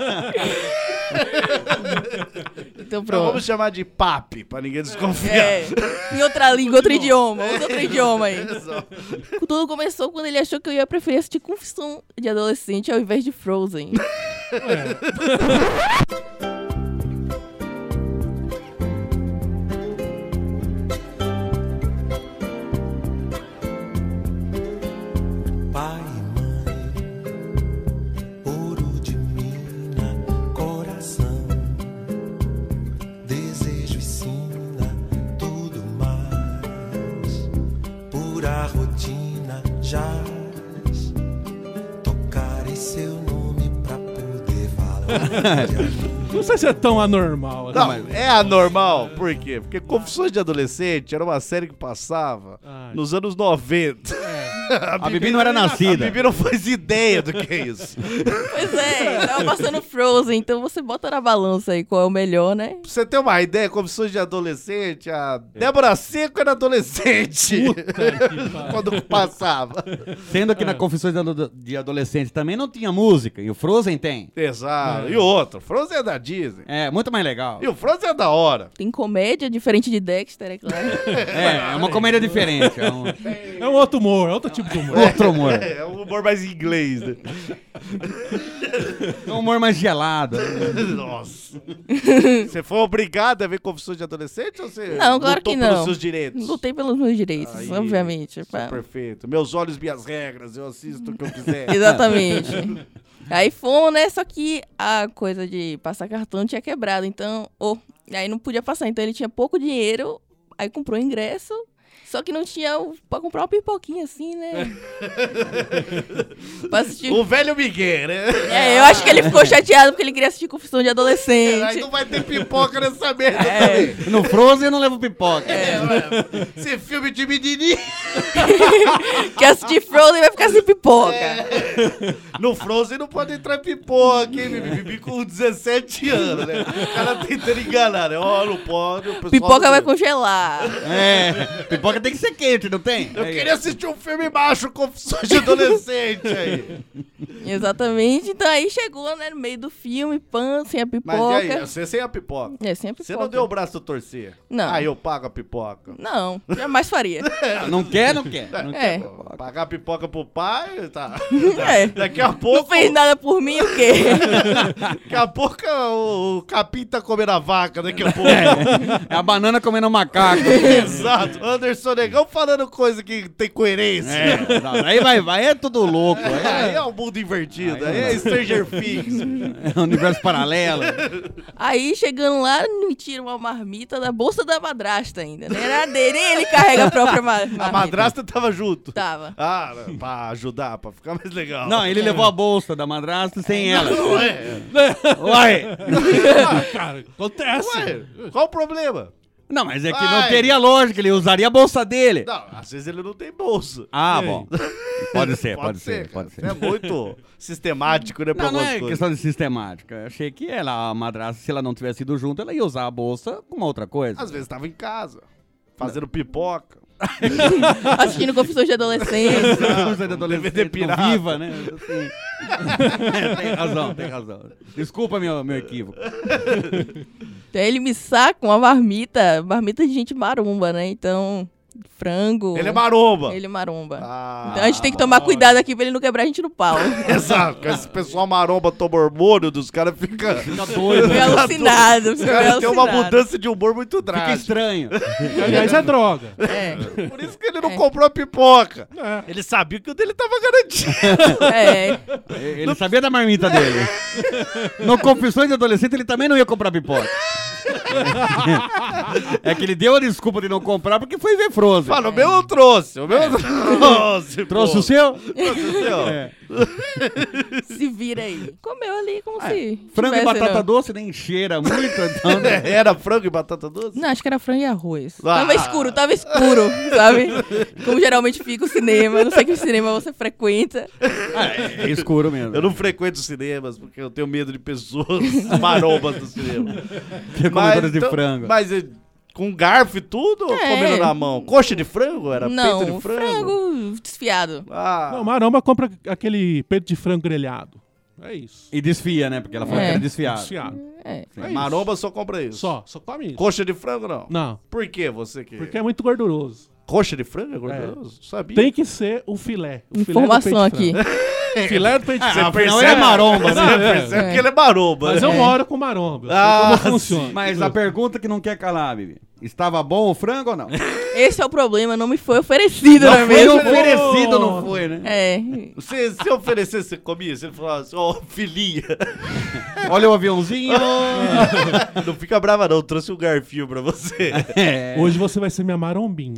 Então pronto. Vamos chamar de papi, pra ninguém desconfiar. Em outra língua, outro idioma. Usa outro idioma aí. Tudo começou quando ele achou que eu ia preferir assistir Confissão de Adolescente ao invés de Frozen. Pai e mãe, ouro de mina, coração, desejo e sina, tudo mais, pura rotina, jaz, tocar em seu nome pra poder falar de amor. Não sei se é tão anormal. Assim. Não, mas é anormal. Por quê? Porque Confissões de Adolescente era uma série que passava nos anos 90. A Bibi não era nascida. A Bibi não faz ideia do que é isso. Pois é, tava passando Frozen, então você bota na balança aí qual é o melhor, né? Pra você ter uma ideia, Confissões de Adolescente, a Débora Seco era adolescente. Quando passava. Sendo que na Confissões de Adolescente também não tinha música, e o Frozen tem. Exato. E outro, Frozen é da Disney. É, muito mais legal. E o Frozen é da hora. Tem comédia diferente de Dexter, é claro. É uma comédia diferente. É um outro humor, é outro tipo de humor. Outro humor. É um humor mais inglês, né? É um humor mais gelado. Nossa. Você foi obrigado a ver Confissões de Adolescente ou você Não, claro lutou que não. pelos seus direitos? Lutei pelos meus direitos, Aí, obviamente. Perfeito. Meus olhos, minhas regras. Eu assisto o que eu quiser. Exatamente. Aí fomos, né? Só que a coisa de passar cartão tinha quebrado, então... aí não podia passar, então ele tinha pouco dinheiro, aí comprou o ingresso, só que não tinha pra comprar uma pipoquinha assim, né? Pra assistir... O velho Miguel, né? Eu acho que ele ficou chateado porque ele queria assistir Confissão de Adolescente. Aí não vai ter pipoca nessa merda também. No Frozen eu não levo pipoca. Esse filme de menininho. Quer assistir Frozen vai ficar sem pipoca. No Frozen não pode entrar pipoca, hein, Bibi? Com 17 anos, né? O cara tentando enganar, né? Não pode. O pessoal Pipoca não vai vê. congelar. Pipoca tem que ser quente, não tem? Eu queria assistir um filme macho, Confissões de Adolescente aí. Exatamente. Então aí chegou, né, no meio do filme, sem a pipoca. Mas e aí, você sem a pipoca? Sem a pipoca. Você não deu o braço a torcer? Não. Ah, eu pago a pipoca. Não, jamais faria. Não quer, não quer. Pagar a pipoca pro pai, tá. É. Daqui a pouco... Não fez nada por mim, o quê? Daqui a pouco o capim tá comendo a vaca, daqui a pouco. É a banana comendo o macaco. Exato. Anderson Negão falando coisa que tem coerência. Aí é tudo louco. Aí é o mundo invertido. Aí é Stranger Things. É um universo paralelo. Aí, chegando lá, me tira uma marmita da bolsa da madrasta ainda, né? Era dele, nem ele carrega a própria marmita. A madrasta tava junto. Tava. Ah, pra ajudar, pra ficar mais legal. Não, ele levou a bolsa da madrasta sem ela. Ué. Ué. Cara, acontece. Ué, qual o problema? Não, mas é que não teria lógica, ele usaria a bolsa dele. Não, às vezes ele não tem bolsa. Ah, bom. Pode ser. É muito sistemático, né, pra Não, não algumas é coisas. questão de sistemática. Eu achei que ela, a madrasta, se ela não tivesse ido junto, ela ia usar a bolsa com uma outra coisa. Às vezes tava em casa. Fazendo pipoca. Assistindo Confissões de Adolescente. DVD pirata. Viva, né? Assim. Tem razão. Desculpa meu equívoco. Daí ele me saca uma marmita de gente maromba, né? Então, frango. Ele é maromba. Ele é maromba. Ah, Então a gente tem que tomar cuidado aqui pra ele não quebrar a gente no pau. Exato, porque esse pessoal maromba toma hormônio, dos caras ficam doidos. Fica alucinado. Os caras têm uma mudança de humor muito drástica. Fica estranho. Aliás, é droga. É. Por isso que ele não comprou a pipoca. É. Ele sabia que o dele tava garantido. É. Ele sabia da marmita dele. No Confissões de Adolescente, ele também não ia comprar pipoca. É que ele deu a desculpa de não comprar porque foi ver Frozen. Mano, o meu eu trouxe. O meu eu trouxe. Trouxe o seu? Trouxe o seu. É. Se vira aí. Comeu ali como se. Frango e tivesse, batata não. doce nem cheira muito, então. Né? Era frango e batata doce? Não, acho que era frango e arroz. Ah. Tava escuro, sabe? Como geralmente fica o cinema. Não sei que cinema você frequenta. É escuro mesmo. Eu não frequento cinemas porque eu tenho medo de pessoas marombas do cinema. Que comedoras de frango. Mas com garfo e tudo ou comendo na mão? Coxa de frango? Era Não, peito de frango? frango desfiado. Ah, Não, maromba compra aquele peito de frango grelhado. É isso. E desfia, né? Porque ela falou que era desfiado. Desfiado. É. É isso. maromba só compra isso. Só come isso. Coxa de frango não? Não, Por que você que... porque é muito gorduroso. Coxa de frango é gorduroso? Sabia? Tem que ser o filé. O Informação filé do peito de aqui. frango. Filé do peito de frango. Afinal, ele é maromba, né? Você percebe que ele é maromba. Mas né? eu moro com maromba. Eu sei Ah, como funciona. Mas a pergunta que não quer calar, Bibi. Estava bom o frango ou não? Esse é o problema, não me foi oferecido, não é Foi mesmo? oferecido, não foi, né? É. Se oferecesse, você comia? Se ele falasse, ó, filhinha. Olha o aviãozinho. Não fica brava não, trouxe um garfinho pra você. É. Hoje você vai ser minha marombinha.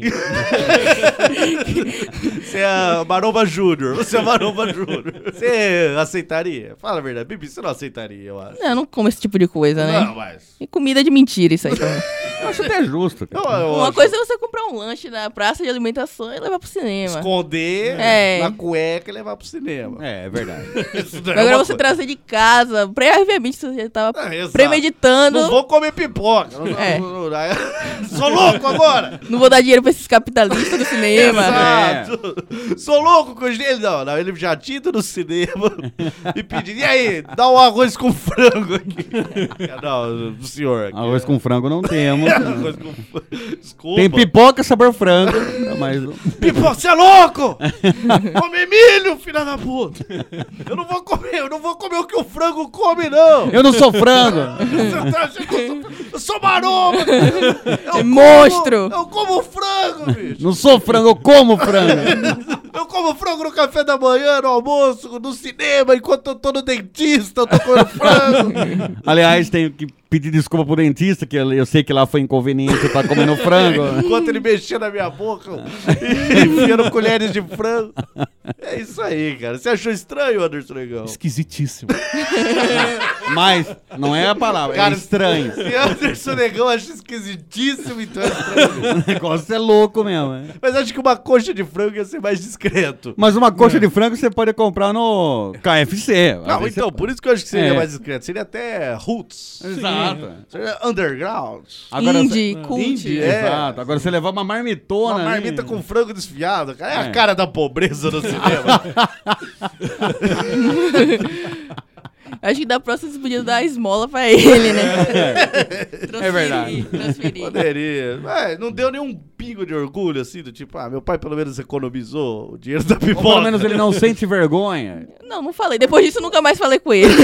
Você é a Maromba Júnior. Você é a Maromba Júnior. Você aceitaria? Fala a verdade. Bibi, você não aceitaria, eu acho. Não, eu não como esse tipo de coisa, né? Não, mas... E comida de mentira isso aí também. Eu acho até justo. Cara. Uma coisa é você comprar um lanche na praça de alimentação e levar pro cinema. Esconder na cueca e levar pro cinema. É verdade. Isso não é Agora uma você coisa. trazer de casa, previamente você já tava Exato. premeditando. Não vou comer pipoca. É. Sou louco agora. Não vou dar dinheiro pra esses capitalistas do cinema. Exato. Sou louco com ele. Não, ele já tinha ido no cinema e pediu. E aí, dá um arroz com frango aqui. Não, senhor. Aqui, Arroz com frango não temos. arroz com... Desculpa. Tem pipoca sabor frango. Mas... Pipoca, você é louco? Come milho, filha da puta. Eu não vou comer o que o frango come, não. Eu não sou frango. Você tá achando que eu sou maromba. É monstro. Eu como frango, bicho. Não sou frango, eu como frango. Eu como frango no café da manhã, no almoço, no cinema, enquanto eu tô no dentista, eu tô comendo frango. Aliás, tenho que pedir desculpa pro dentista, que eu sei que lá foi inconveniente, eu tava comendo frango. Enquanto ele mexia na minha boca, enfiando colheres de frango. É isso aí, cara. Você achou estranho, Anderson Negão? Esquisitíssimo. Mas não é a palavra, Cara, é estranho. Se Anderson Negão acha esquisitíssimo, então é estranho. O negócio é louco mesmo. É. Mas acho que uma coxa de frango ia ser mais discreto. Mas uma coxa de frango você pode comprar no KFC. Às Não, vezes então, você- por isso que eu acho que seria É. mais discreto. Seria até roots. Exato. Seria underground. Agora Indie, você- cult. Indie, é. Exato. Agora você levar uma marmitona. Uma marmita ali- com frango desfiado, cara. É a É. cara da pobreza no cinema. Acho que da próxima você podia dar a esmola pra ele, né? É verdade. Transferir. Poderia. É, não deu nenhum pingo de orgulho, assim, do tipo, meu pai pelo menos economizou o dinheiro da Ou pipoca. pelo menos ele não sente vergonha. Não falei. Depois disso, nunca mais falei com ele.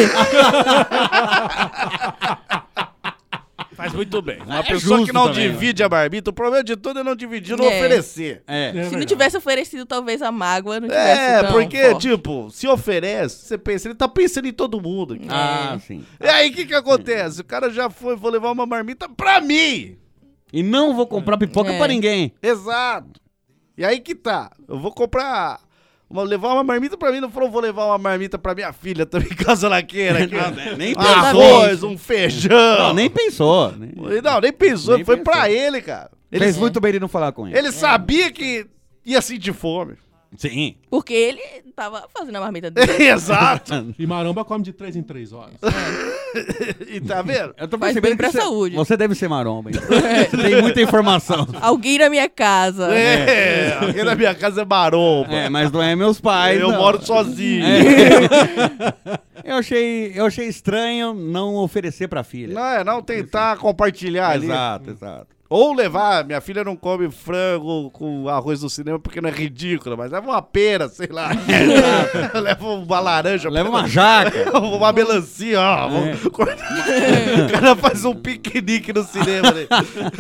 Faz muito bem. Uma É pessoa que justo não também, divide a marmita, o problema de tudo é não dividir, não É. oferecer. É. Se não tivesse oferecido, talvez a mágoa não tivesse É, tão porque, forte. tipo, se oferece, você pensa, ele tá pensando em todo mundo aqui. Ah, sim. E aí, o que acontece? O cara já foi, vou levar uma marmita pra mim. E não vou comprar pipoca É. pra ninguém. Exato. E aí que tá. Eu vou comprar... levar uma marmita pra mim, não falou, vou levar uma marmita pra minha filha também, caso ela queira. aqui. Nem Um arroz, um feijão. Não, nem pensou. Não, nem pensou. Nem foi pensou. pra ele, cara. Ele, Fez muito bem de não falar com ele. ele sabia que ia sentir fome. Sim. Porque ele tava fazendo a marmita dele. Exato. E maromba come de 3 em 3 horas. E tá vendo? Eu tô Faz percebendo bem que pra você, saúde. você deve ser maromba. Então. Você tem muita informação. Alguém na minha casa. Aqui na minha casa é maromba. Mas não é meus pais. Eu não. moro sozinho. Eu achei estranho não oferecer pra filha. Não tentar compartilhar ali. Exato. Ou levar, minha filha não come frango com arroz no cinema porque não é ridículo, mas leva uma pera, sei lá. Leva uma laranja. Leva uma jaca. Uma melancia, ó. O cara faz um piquenique no cinema, né?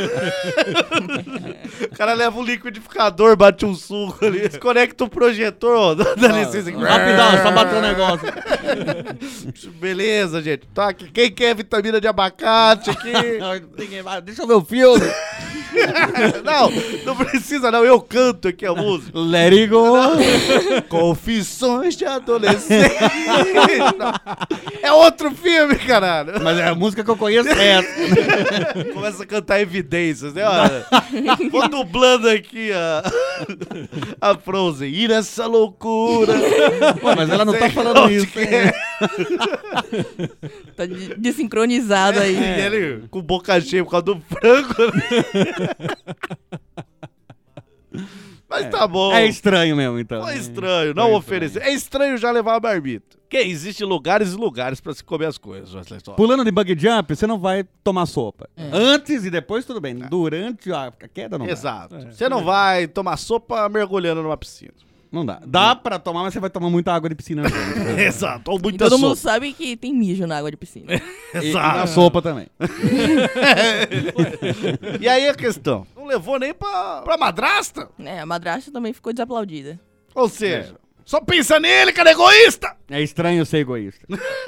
O cara leva um liquidificador, bate um suco ali, desconecta o projetor, ó. Dá licença aqui. Rapidão, só bateu o negócio. Beleza, gente. Tá aqui. Quem quer vitamina de abacate aqui? Deixa eu ver o filme. Não precisa não, eu canto aqui a música. Let it go. Confissões de adolescente. Não. É outro filme, caralho. Mas é a música que eu conheço é essa. Começa a cantar Evidências, né? Olha, vou dublando aqui a Frozen. E nessa loucura. Pô, mas ela não tá falando isso. Tá desincronizado aí. E ele com boca cheia por causa do frango. Mas tá bom. É estranho mesmo, então. É estranho, não oferecer. É estranho já levar a marmita. Porque existem lugares e lugares pra se comer as coisas, Wesley. Pulando de bug jump, você não vai tomar sopa. Antes e depois, tudo bem. Durante a queda, não dá. Exato. Você não vai tomar sopa mergulhando numa piscina. Não dá. Dá pra tomar, mas você vai tomar muita água de piscina. Exato. Ou E muita todo sopa. mundo sabe que tem mijo na água de piscina. E na sopa também. E aí a questão, não levou nem pra madrasta? A madrasta também ficou desaplaudida. Ou seja, só pensa nele, cara, egoísta! É estranho ser egoísta.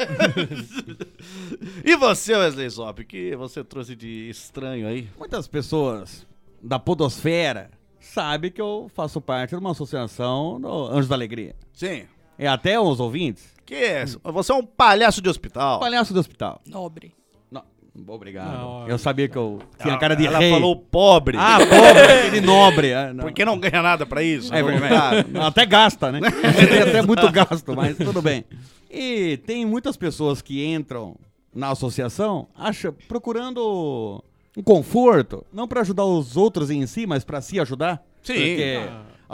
E você, Wesley Zop, o que você trouxe de estranho aí? Muitas pessoas da podosfera sabem que eu faço parte de uma associação do Anjos da Alegria. Sim. E até os ouvintes. Que é? Você é um palhaço de hospital. Palhaço do hospital. Nobre. Não, obrigado. Não, Eu sabia que eu tinha cara de Ela rei. falou pobre. Ah, pobre, de nobre. Porque não ganha nada pra isso. É verdade. Até gasta, né? Tem até muito gasto, mas tudo bem. E tem muitas pessoas que entram na associação procurando um conforto, não para ajudar os outros em si, mas para se ajudar. Sim. Porque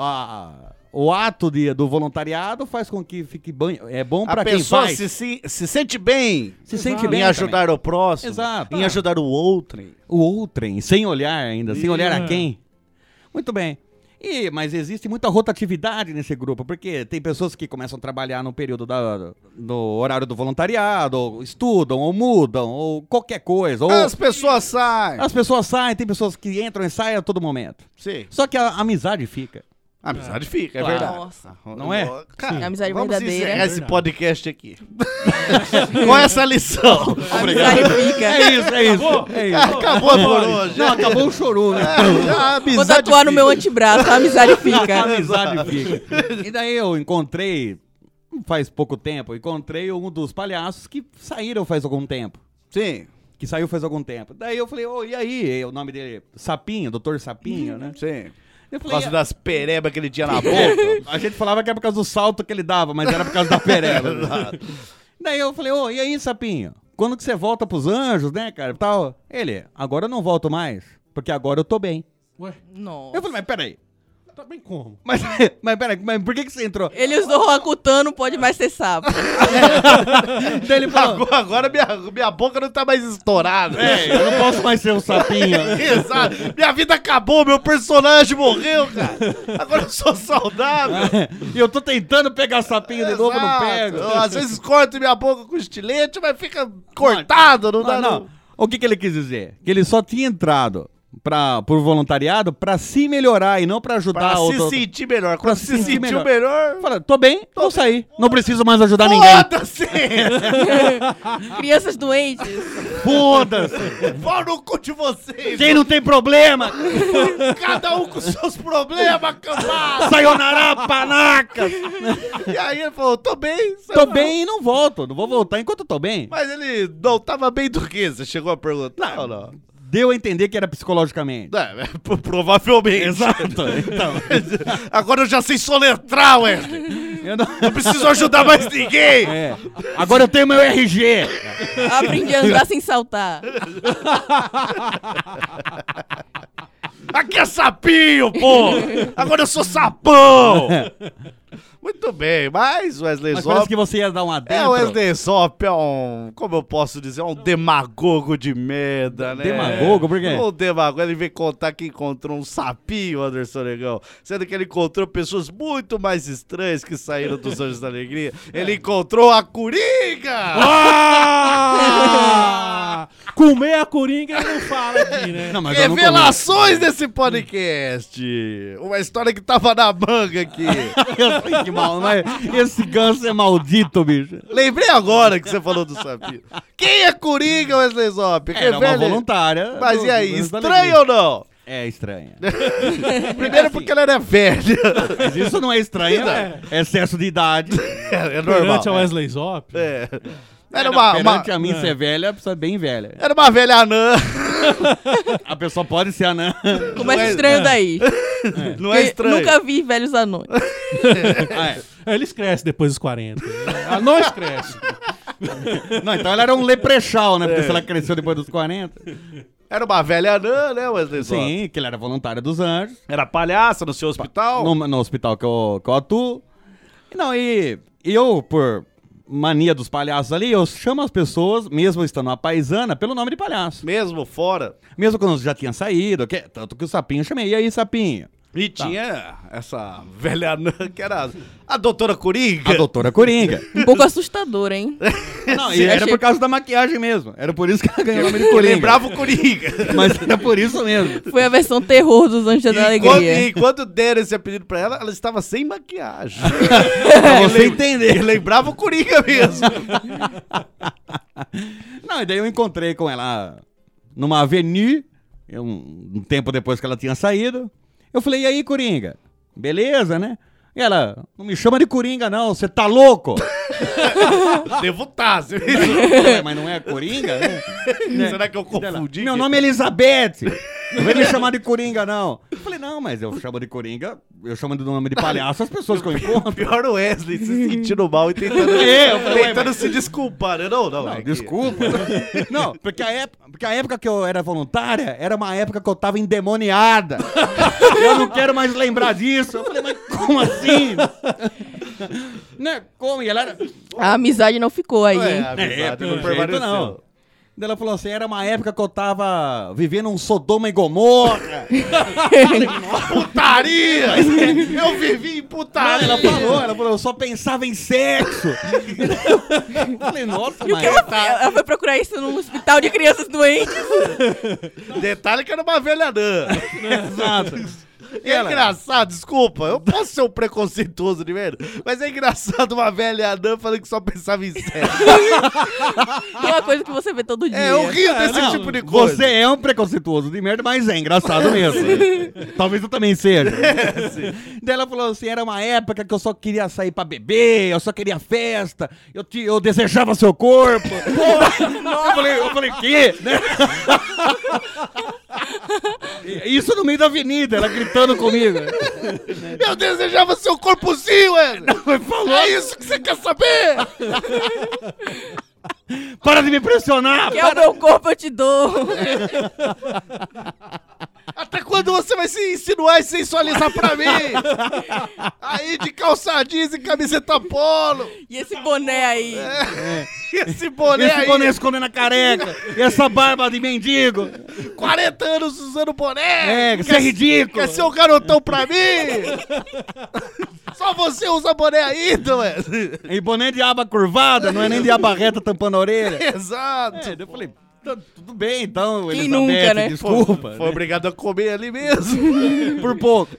o ato do voluntariado faz com que fique bom para quem pessoa faz. se sente bem. Se sente bem em ajudar o próximo. Exato. Em ajudar o outrem. O outrem, sem olhar ainda, sem olhar a quem. Muito bem. Mas existe muita rotatividade nesse grupo, porque tem pessoas que começam a trabalhar no período do horário do voluntariado, ou estudam, ou mudam, ou qualquer coisa. Ou As pessoas saem. as pessoas saem, tem pessoas que entram e saem a todo momento. Sim. Só que a amizade fica. A amizade fica, é Claro. verdade. Nossa. Não é? Cara, A amizade vamos verdadeira. encerrar esse podcast aqui. Com essa lição. A amizade fica. É isso. É isso. Acabou por hoje. Não, acabou o choru, né? A amizade Vou tatuar no fica. meu antebraço, a amizade A fica. amizade fica. E daí eu encontrei, faz pouco tempo, um dos palhaços que saíram faz algum tempo. Sim, Que saiu faz algum tempo. Daí eu falei, e aí? O nome dele é Sapinho, Dr. Sapinho, né? sim. Eu Por falei, causa das perebas que ele tinha na boca. a gente falava que era por causa do salto que ele dava, mas era por causa da pereba. Daí eu falei, e aí, Sapinho? Quando que você volta pros anjos, né, cara? Tal. Ele, agora eu não volto mais, porque agora eu tô bem. Ué, Nossa. Eu falei, mas peraí. tá bem como? Mas peraí, mas por que você entrou? Ele usou Roacutan, não pode mais ser sapo. Daí ele falou, Agora minha boca não tá mais estourada. eu não posso mais ser um sapinho. Exato. Minha vida acabou, meu personagem morreu, cara. Agora eu sou saudável. E eu tô tentando pegar sapinho de novo, não Exato. pego. Eu, às vezes corto minha boca com estilete, mas fica cortado, não dá Não. O que ele quis dizer? Que ele só tinha entrado por voluntariado pra se melhorar e não pra ajudar Pra outro. se sentir melhor. Pra Quando se se sentir sentiu melhor. melhor... Fala, tô bem, vou sair. Não preciso mais ajudar ninguém. Foda-se! Crianças doentes. Foda-se. Pau no cu de vocês! Quem não tem problema, Cada um com seus problemas, cambada! sayonara, panaca. E aí ele falou, tô bem. você Tô não- bem e não volto. Não vou voltar enquanto eu tô bem. Mas ele não tava bem do quê? Você chegou a perguntar ou não? deu a entender que era psicologicamente. Provavelmente. Exato. Então, Agora eu já sei soletrar, Wesley. eu não... Não preciso ajudar mais ninguém. É. Agora eu tenho meu RG. Aprendi a andar sem saltar. Aqui é sapinho, pô. Agora eu sou sapão. Muito bem, mas Wesley Mas parece Zop... que você ia dar um adentro. O Wesley Zop é um, como eu posso dizer, um demagogo de merda, né? Demagogo? Por quê? Um demagogo, ele veio contar que encontrou um sapinho, Anderson Negão, sendo que ele encontrou pessoas muito mais estranhas que saíram dos Anjos da Alegria. Ele encontrou a Coringa! Ah! Comer a coringa ele não fala aqui, né? Não, mas eu não Revelações desse podcast! Uma história que tava na manga aqui. Eu sei que mal, mas esse ganso é maldito, bicho. Lembrei agora que você falou do sapinho. Quem é Coringa, Wesley Zop? Era uma voluntária. Mas e aí, Anjos da estranho Alegria. ou não? É estranha. Primeiro porque ela era velha. Mas isso não é estranho, é excesso de idade. É normal. Perante a Wesley Zop. É. Era uma Perante a mim ser velha, a pessoa é bem velha. Era uma velha anã. A pessoa pode ser anã. Começa estranho daí. Não é estranho. Nunca vi velhos anões. Eles crescem depois dos 40. Anões crescem. Não, então ela era um leprechal, né? Porque se ela cresceu depois dos 40. Era uma velha anã, né, Wesley Zop? Sim, que ela era voluntária dos Anjos. Era palhaça no seu hospital? No hospital que eu atuo. Não, e eu, por mania dos palhaços ali, eu chamo as pessoas, mesmo estando uma paisana, pelo nome de palhaço. Mesmo fora? Mesmo quando já tinha saído, tanto que o Sapinho eu chamei. E aí, Sapinho? E tinha essa velha anã que era a doutora Coringa. A doutora Coringa. Um pouco assustador, hein? Não, e era por causa da maquiagem mesmo. Era por isso que ela ganhou o nome de Coringa. Lembrava o Coringa. Mas era por isso mesmo. Foi a versão terror dos Anjos da Alegria. E quando deram esse apelido pra ela, ela estava sem maquiagem. Pra você entender. Lembrava o Coringa mesmo. Não, e daí eu encontrei com ela numa avenue, um tempo depois que ela tinha saído. Eu falei, e aí, Coringa? Beleza, né? E ela, não me chama de Coringa, não, você tá louco? Devo estar, você viu? Mas não é Coringa, né? Será que eu confundi? Meu nome é Elizabeth. Não vem me chamar de Coringa, não. Eu falei, não, mas eu chamo de Coringa, eu chamo de nome de palhaço as pessoas que eu encontro. Pior o Wesley se sentindo mal e tentando, tentando se desculpar. Não, desculpa. Não, porque a época que eu era voluntária era uma época que eu tava endemoniada. Eu não quero mais lembrar disso. Eu falei, mas como assim? Né? Como? E ela era... A amizade não ficou aí, hein? A amizade pelo não permaneceu. jeito, não. Daí ela falou assim, era uma época que eu tava vivendo um Sodoma e Gomorra. Putaria! Eu vivi em putaria! Ela falou, eu só pensava em sexo. Eu falei, nossa, E o que ela foi procurar isso num hospital de crianças doentes? Detalhe que era uma velha anã. Exato. E é engraçado, desculpa, eu posso ser um preconceituoso de merda, mas é engraçado uma velha anã falando que só pensava em sexo. É uma coisa que você vê todo dia. Eu rio desse tipo de coisa. Você é um preconceituoso de merda, mas é engraçado mesmo. Talvez eu também seja. Daí ela falou assim, era uma época que eu só queria sair pra beber, eu só queria festa, eu desejava seu corpo. eu falei, quê? Né? Isso no meio da avenida, ela gritando comigo. Eu desejava seu corpozinho, Wesley. É isso que você quer saber? Para de me pressionar! Que é o meu corpo, eu te dou. Até quando você vai se insinuar e sensualizar pra mim? Aí de calça jeans e camiseta polo. E esse boné aí? Esse boné aí. Esse boné escondendo a careca. E essa barba de mendigo. 40 anos usando boné. Isso é ridículo. Quer ser um garotão pra mim? Só você usa boné ainda, ué. E boné de aba curvada, não é nem de aba reta tampando a orelha. Exato. Eu falei, tudo bem então, Quem Elizabeth, nunca, né? desculpa. Foi obrigado a comer ali mesmo. Por pouco.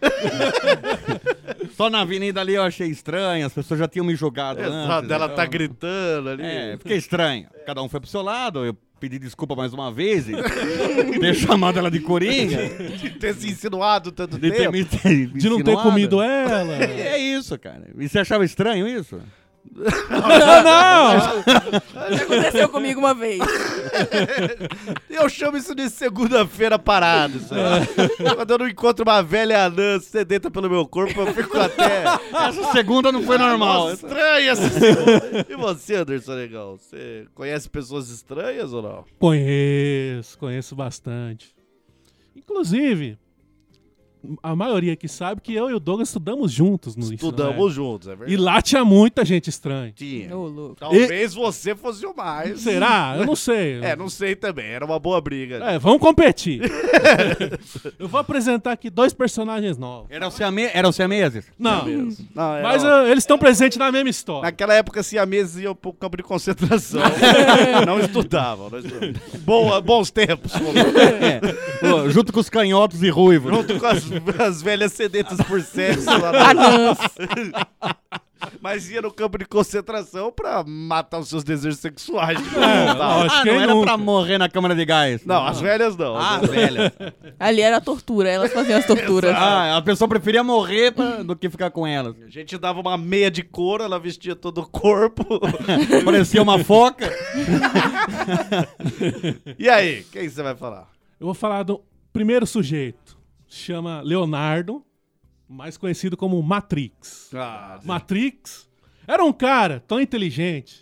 Só na avenida ali eu achei estranho, as pessoas já tinham me julgado Exato, antes. ela então. tá gritando ali. Fiquei estranho. Cada um foi pro seu lado, eu pedi desculpa mais uma vez e ter chamado ela de Coringa. De ter se insinuado tanto De tempo. me De não ter insinuado. comido ela. É isso, cara. E você achava estranho isso? Não! Já aconteceu comigo uma vez. Eu chamo isso de segunda-feira parado. Isso aí. Quando eu não encontro uma velha anã sedenta pelo meu corpo, eu fico até... Essa segunda não foi normal. Estranha essa segunda. E você, Anderson Negão? Você conhece pessoas estranhas ou não? Conheço bastante. Inclusive, a maioria aqui sabe que eu e o Douglas estudamos juntos no ensino Estudamos médio. juntos, é verdade. E lá tinha muita gente estranha. Tinha. Ô, louco. Talvez você fosse o mais. Será? Eu não sei. Não sei também. Era uma boa briga. Vamos competir. Eu vou apresentar aqui 2 personagens novos. Eram siameses? Não, Não, era- mas eles estão presentes na mesma história. Naquela época, assim, a mesa ia pro campo de concentração. Não estudavam. Bons tempos. Pô, junto com os canhotos e ruivos. Junto com as velhas sedentas por sexo. Lá na... Anãs. Mas ia no campo de concentração pra matar os seus desejos sexuais. De lógico. Não Quem era nunca? pra morrer na câmara de gás. Não, as velhas não. Ah, velha. Ali era a tortura, elas faziam as torturas. A pessoa preferia morrer do que ficar com elas. A gente dava uma meia de couro, ela vestia todo o corpo. Parecia uma foca. E aí, quem você vai falar? Eu vou falar do primeiro sujeito. Chama Leonardo, mais conhecido como Matrix. Matrix era um cara tão inteligente.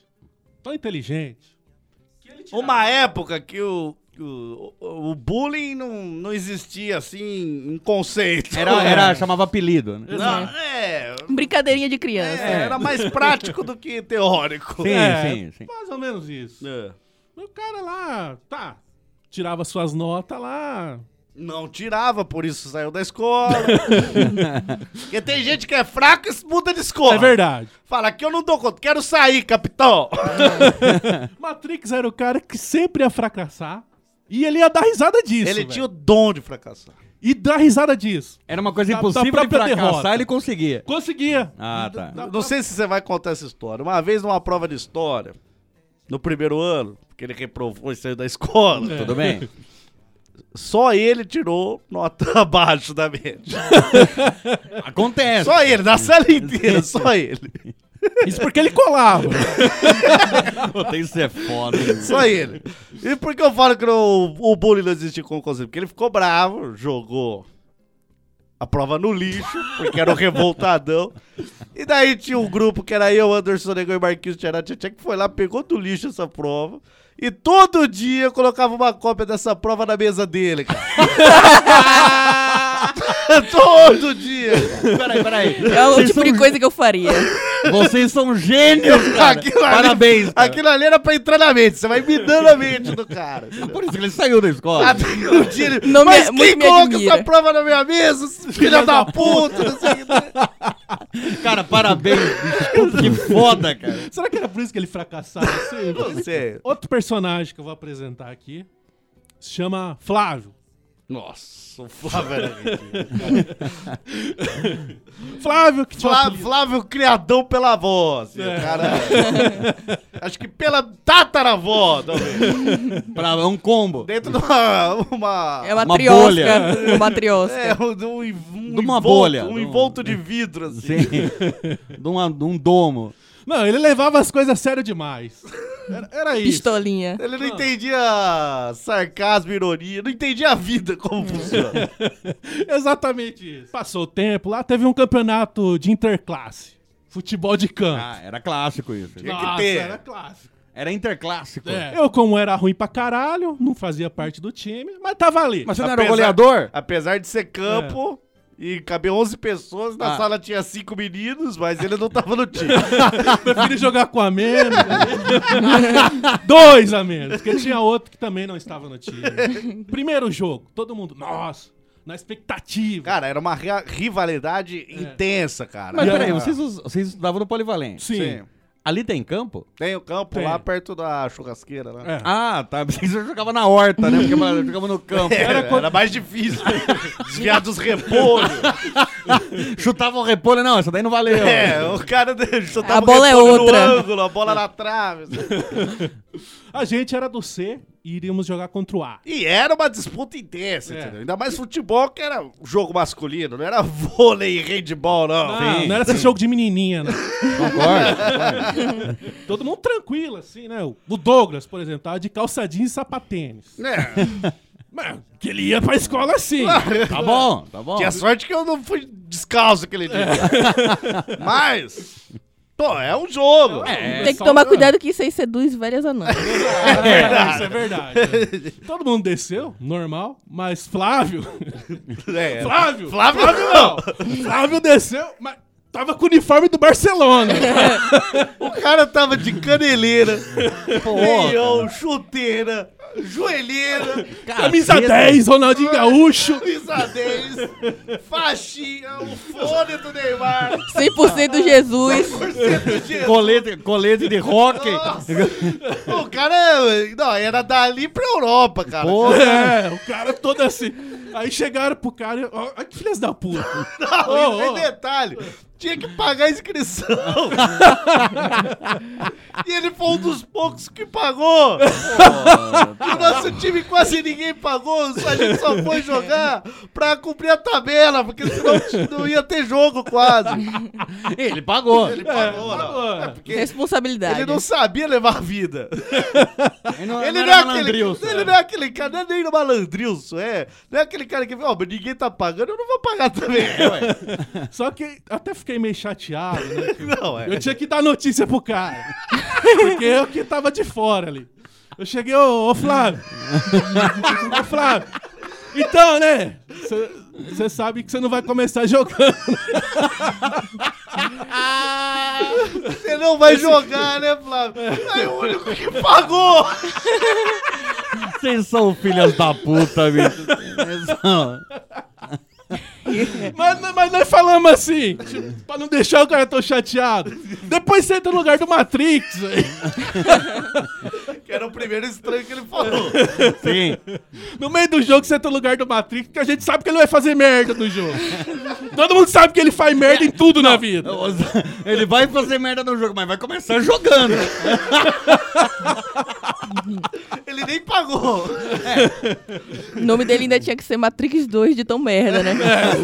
Que ele tirava- Uma época que o bullying não existia, assim, um conceito. Chamava apelido, né? Não, Brincadeirinha de criança. era mais prático do que teórico. Sim. Mais ou menos isso. É. O cara lá, tirava suas notas lá. Não tirava, por isso saiu da escola. Porque tem gente que é fraco e muda de escola. É verdade. Fala que eu não dou conta, quero sair, capitão. Matrix era o cara que sempre ia fracassar e ele ia dar risada disso. Ele velho. tinha o dom de fracassar. E dar risada disso. Era uma coisa Da impossível de própria fracassar, derrota. ele conseguia. Conseguia. Ah, tá. Não sei se você vai contar essa história. Uma vez numa prova de história, no primeiro ano, porque ele reprovou e saiu da escola, Tudo bem? só ele tirou nota abaixo da média. Acontece. Só ele, da sala inteira, só ele. Isso porque ele colava. Tem que ser foda. hein? Só ele. E por que eu falo que o bullying não existe como conceito? Porque ele ficou bravo, jogou a prova no lixo, porque era um revoltadão. E daí tinha um grupo que era eu, Anderson Negão e Marquinhos Tchará, que foi lá, pegou do lixo essa prova. E todo dia eu colocava uma cópia dessa prova na mesa dele, cara. Todo dia. Peraí. É o tipo de coisa que eu faria. Vocês são gênios, cara. Parabéns. Cara. Aquilo ali era pra entrar na mente. Você vai minando a mente do cara. Por isso que ele saiu da escola. Até um dia ele... Não Mas me- quem muito me coloca admira. essa prova na minha mesa? Filha da puta. Não sei o que. Cara, parabéns. bicho. Puta, que foda, cara. Será que era por isso que ele fracassava? Não sei. Outro personagem que eu vou apresentar aqui se chama Flávio. Nossa, o Flávio era Flávio que tinha um apelido. Flávio criadão pela voz. Cara, acho que pela tataravó, talvez. Pra um combo. Dentro de uma É uma Uma triosca. bolha. Uma triosca. de uma bolha. Um envolto de vidro, assim. Sim. De um domo. Não, ele levava as coisas a sério demais. Era isso. Pistolinha. Ele não entendia sarcasmo, ironia, não entendia a vida como funciona. Exatamente isso. Passou o tempo, lá teve um campeonato de interclasse. Futebol de campo. Ah, era clássico isso. Tinha que Nossa, ter. era clássico. Era interclássico. Eu, como era ruim pra caralho, não fazia parte do time, mas tava ali. Mas você não era o goleador? Apesar de ser campo e caber 11 pessoas, na sala tinha 5 meninos, mas ele não tava no time. Prefiro jogar com a menos. 2 a menos, porque tinha outro que também não estava no time. Primeiro jogo, todo mundo, nossa, na expectativa. Cara, era uma rivalidade intensa, cara. Mas E peraí, a- vocês estudavam no Polivalente. Sim. Ali tem campo? Tem o campo Tem. lá perto da churrasqueira, né? É. Ah, tá. Vocês jogavam na horta, né? Porque eu jogava no campo. Era mais difícil. Desviar dos repolhos. Chutavam o repolho, não, essa daí não valeu. O cara chutava A bola é repolho outra. no ângulo, a bola na trave. A gente era do C e iríamos jogar contra o A. E era uma disputa intensa, entendeu? Ainda mais futebol, que era jogo masculino, não era vôlei e handball, não. Não era esse jogo de menininha, né? Concordo. Todo mundo tranquilo, assim, né? O Douglas, por exemplo, tava de calça jeans e sapatênis. Mas que ele ia pra escola assim. Tá bom, tá bom. Tinha sorte que eu não fui descalço aquele dia. Mas, pô, é um jogo. Tem que tomar cuidado que isso aí seduz várias anãs. Isso é verdade. Todo mundo desceu, normal, mas Flávio... Flávio não! Flávio desceu, mas tava com o uniforme do Barcelona. O cara tava de caneleira, meião, chuteira, joelheira, camisa 10, Ronaldinho Gaúcho. camisa 10, faixinha, o fone do Neymar. 100% Jesus. 100% Jesus. Colete de rock. O cara era dali pra Europa, cara. O cara todo assim. Aí chegaram pro cara e... Olha que filhas da puta. Não, tem detalhe. Tinha que pagar a inscrição. E ele foi um dos poucos que pagou. E o nosso time quase ninguém pagou. A gente só foi jogar pra cumprir a tabela, porque senão não ia ter jogo quase. Ele pagou. Ele pagou, não. É porque Responsabilidade. ele não sabia levar a vida. Ele não Ele era não é malandrilson. ele não é aquele cara, não é nem no malandrilson, não é aquele cara que, mas ninguém tá pagando, eu não vou pagar também. Só que até fiquei meio chateado, né? Não, Eu tinha que dar notícia pro cara. Porque eu que tava de fora ali. Eu cheguei, ô Flávio. Ô Flávio. Então, né? Você sabe que você não vai começar jogando. Você não vai jogar, né, Flávio? É o único que pagou. Vocês são filhas da puta, bicho. Vocês são... Mas nós falamos assim, tipo, pra não deixar o cara tão chateado. Depois você entra no lugar do Matrix, velho. Que era o primeiro estranho que ele falou. Sim. No meio do jogo você entra no lugar do Matrix, porque a gente sabe que ele vai fazer merda no jogo. Todo mundo sabe que ele faz merda em tudo na vida. Ele vai fazer merda no jogo, mas vai começar jogando. Ele nem pagou. O nome dele ainda tinha que ser Matrix 2 de tão merda, né?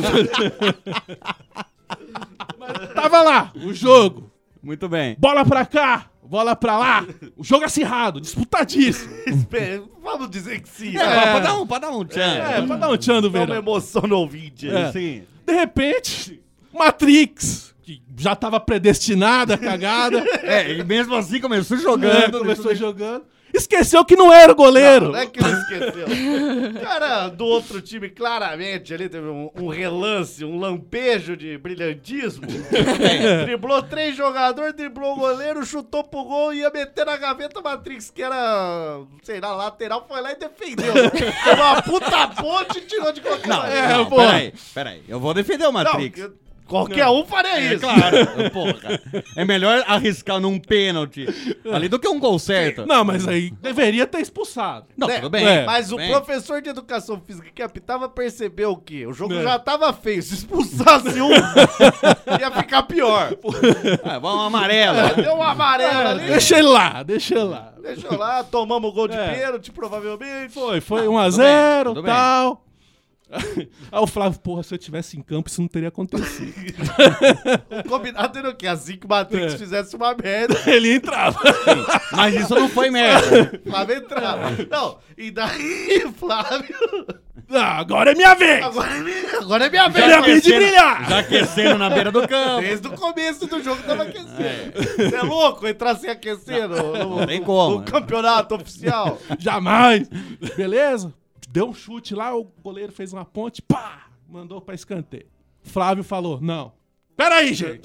Mas tava lá, o jogo. Muito bem. Bola pra cá, bola pra lá. O jogo acirrado, disputadíssimo. Espera, vamos dizer que sim. Pra dar um tchan. Pra dar um tchan do Dá uma verão. emoção no ouvinte. Sim. De repente, Matrix, que já tava predestinada a cagada. E mesmo assim começou jogando. Começou jogando. Esqueceu que não era o goleiro. Não é que ele esqueceu. Cara, do outro time, claramente, ali teve um relance, um lampejo de brilhantismo. Driblou 3 jogadores, driblou o goleiro, chutou pro gol e ia meter na gaveta Matrix, que era, sei lá, lateral, foi lá e defendeu. Foi uma puta ponte e tirou de qualquer maneira. Não, peraí. Eu vou defender o Matrix. Não, qualquer um faria isso. Claro. Porra. É melhor arriscar num pênalti ali do que um gol certo. Não, mas aí deveria ter expulsado. Não, Né? tudo bem. Mas tudo o bem. professor de educação física que apitava percebeu o quê? O jogo já tava feio. Se expulsasse um, ia ficar pior. Vamos amarela. Deu uma amarela ali. Deixa ele lá. Deixou lá, tomamos o gol de pênalti, provavelmente. Foi 1-0 tudo e bem. tal. Aí o Flávio, porra, se eu tivesse em campo, isso não teria acontecido. O combinado era o quê? Assim que o Matrix fizesse uma merda, Ele entrava. Mas isso não foi merda. Flávio entrava. Não, e daí, Flávio... Agora é minha vez. Agora é minha vez. Minha vez de brilhar. Já aquecendo na beira do campo. Desde o começo do jogo tava aquecendo. Você é louco entrar sem aquecer Não tem como. no campeonato oficial? Jamais. Beleza? Deu um chute lá, o goleiro fez uma ponte, pá, mandou pra escanteio. Flávio falou, não. Peraí, gente.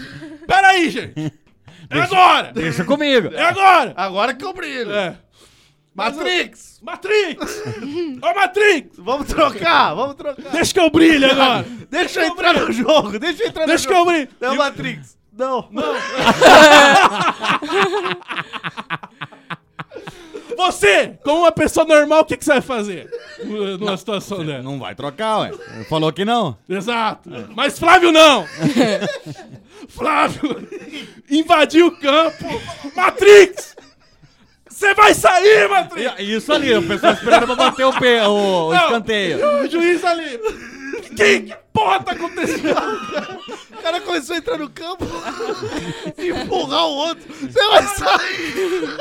É agora. Deixa comigo. É agora. Agora que eu brilho. Matrix! Ô, Matrix! Vamos trocar! Deixa que eu brilhe agora. Deixa eu entrar no jogo! Deixa que eu brilhe. Não, Matrix! Não! Você, como uma pessoa normal, o que você vai fazer numa situação dessa? Não vai trocar, ué. Falou que não. Exato. Mas Flávio não. Flávio invadiu o campo. Matrix! Você vai vai sair, Matrinho! Isso ali, o pessoal esperando pra bater o escanteio. O juiz ali. Que porra tá acontecendo? O cara começou a entrar no campo e empurrar o outro. Você vai sair!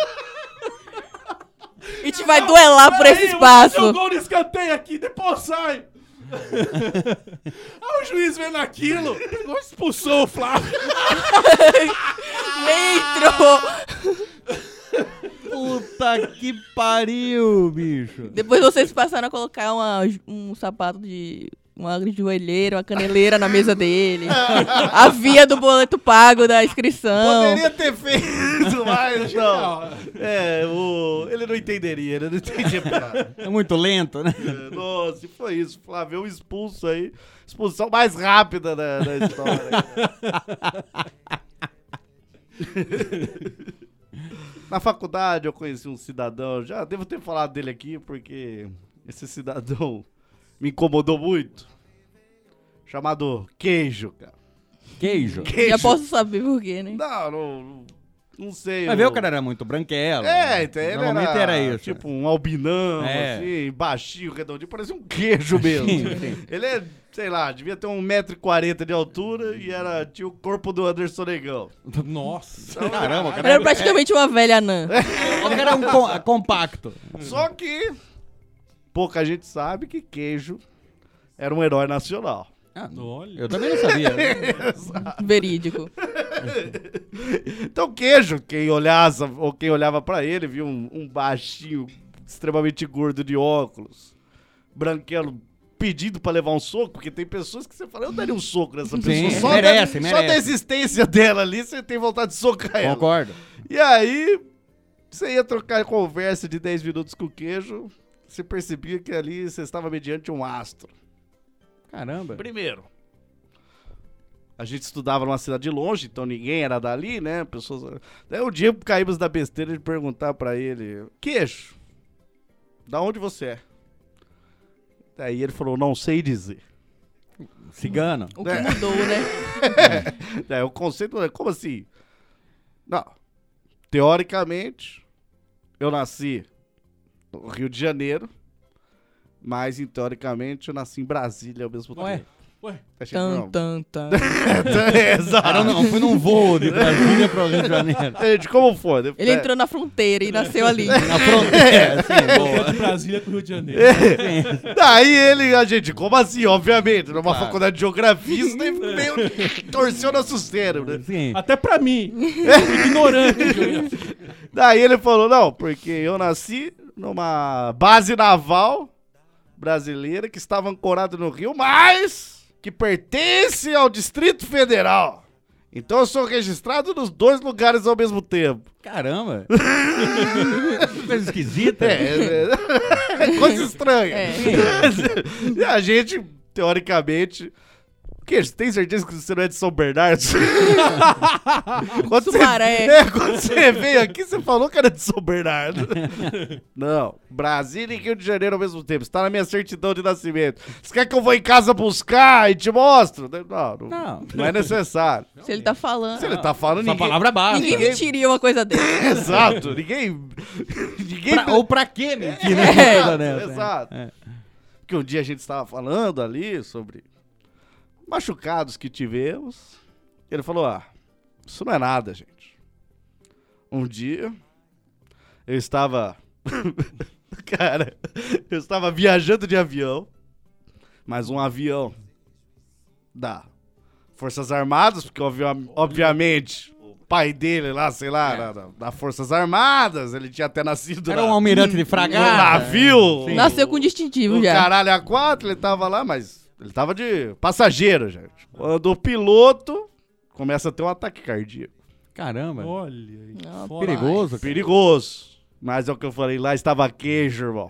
A gente vai duelar por esse espaço. Jogou no escanteio aqui, depois sai. Aí o juiz vendo aquilo, pegou e expulsou o Flávio. Nem entrou. Puta que pariu, bicho. Depois vocês passaram a colocar um sapato de... uma joelheira, uma caneleira na mesa dele. A via do boleto pago da inscrição. Poderia ter feito, mas não. Ele não entenderia, ele não entendia nada. É muito lento, né? Nossa, e foi isso. Flávio expulso aí. Expulsão mais rápida da história. Na faculdade eu conheci um cidadão, já devo ter falado dele aqui, porque esse cidadão me incomodou muito. Chamado Queijo, cara. Queijo? Já posso saber por quê, né? Não sei. Vai ver, o cara era muito branquelo. Então ele normalmente era isso. tipo um albinão, assim, baixinho, redondinho, parecia um queijo mesmo. Sim. Ele é, sei lá, devia ter 1,40 m de altura e tinha o corpo do Anderson Negão. Nossa. Caramba, o cara Era praticamente uma velha anã. O cara era compacto. Só que pouca gente sabe que Queijo era um herói nacional. Olha. Eu também não sabia. Verídico. Então Queijo, quem olhava pra ele, viu um baixinho extremamente gordo de óculos, branquelo, pedindo pra levar um soco, porque tem pessoas que você fala, eu daria um soco nessa pessoa. Sim, Só merece. Só da existência dela ali, você tem vontade de socar ela. Concordo. E aí, você ia trocar conversa de 10 minutos com o Queijo, você percebia que ali você estava mediante um astro. Caramba. Primeiro, a gente estudava numa cidade longe, então ninguém era dali, né? Pessoas... Daí um dia caímos da besteira de perguntar pra ele, Queijo, da onde você é? Daí ele falou, não sei dizer. Cigano. O que mudou, né? Daí o conceito é, como assim? Não, teoricamente, eu nasci no Rio de Janeiro, mas, teoricamente, eu nasci em Brasília ao mesmo tempo. Ué. Exato. Não, foi num voo de Brasília para o Rio de Janeiro. Gente, como foi? Ele entrou na fronteira e nasceu ali. Na fronteira, sim, boa. De Brasília pro Rio de Janeiro. Daí a gente, como assim? Obviamente, numa faculdade de geografia, isso daí meio torceu nosso cérebro, né? Sim. Até pra mim. Ignorante. Daí ele falou, não, porque eu nasci numa base naval brasileira que estava ancorada no Rio, mas que pertence ao Distrito Federal. Então eu sou registrado nos 2 lugares ao mesmo tempo. Caramba. Coisa esquisita. Coisa estranha. E a gente, teoricamente... Você tem certeza que você não é de São Bernardo? Quando você veio aqui, você falou que era de São Bernardo. Não, Brasília e Rio de Janeiro ao mesmo tempo. Está na minha certidão de nascimento. Você quer que eu vou em casa buscar e te mostro? Não é necessário. Se ele tá falando. Se ele tá falando, Essa palavra básica. Ninguém mentiria uma coisa dessa. Exato, ninguém... Ou pra quê mentir, né? Exato. Porque um dia a gente estava falando ali sobre... machucados que tivemos. Ele falou, isso não é nada, gente. Um dia, eu estava... Cara, eu estava viajando de avião, mas um avião da Forças Armadas, porque obviamente o pai dele lá, sei lá, da Forças Armadas, ele tinha até nascido era um almirante de fragata. No navio. Nasceu com distintivo já. Caralho, A4, ele tava lá, mas... ele tava de passageiro, gente. Quando o piloto começa a ter um ataque cardíaco. Caramba. Olha aí. Perigoso. Perigoso. Mas é o que eu falei, lá estava Queijo, irmão.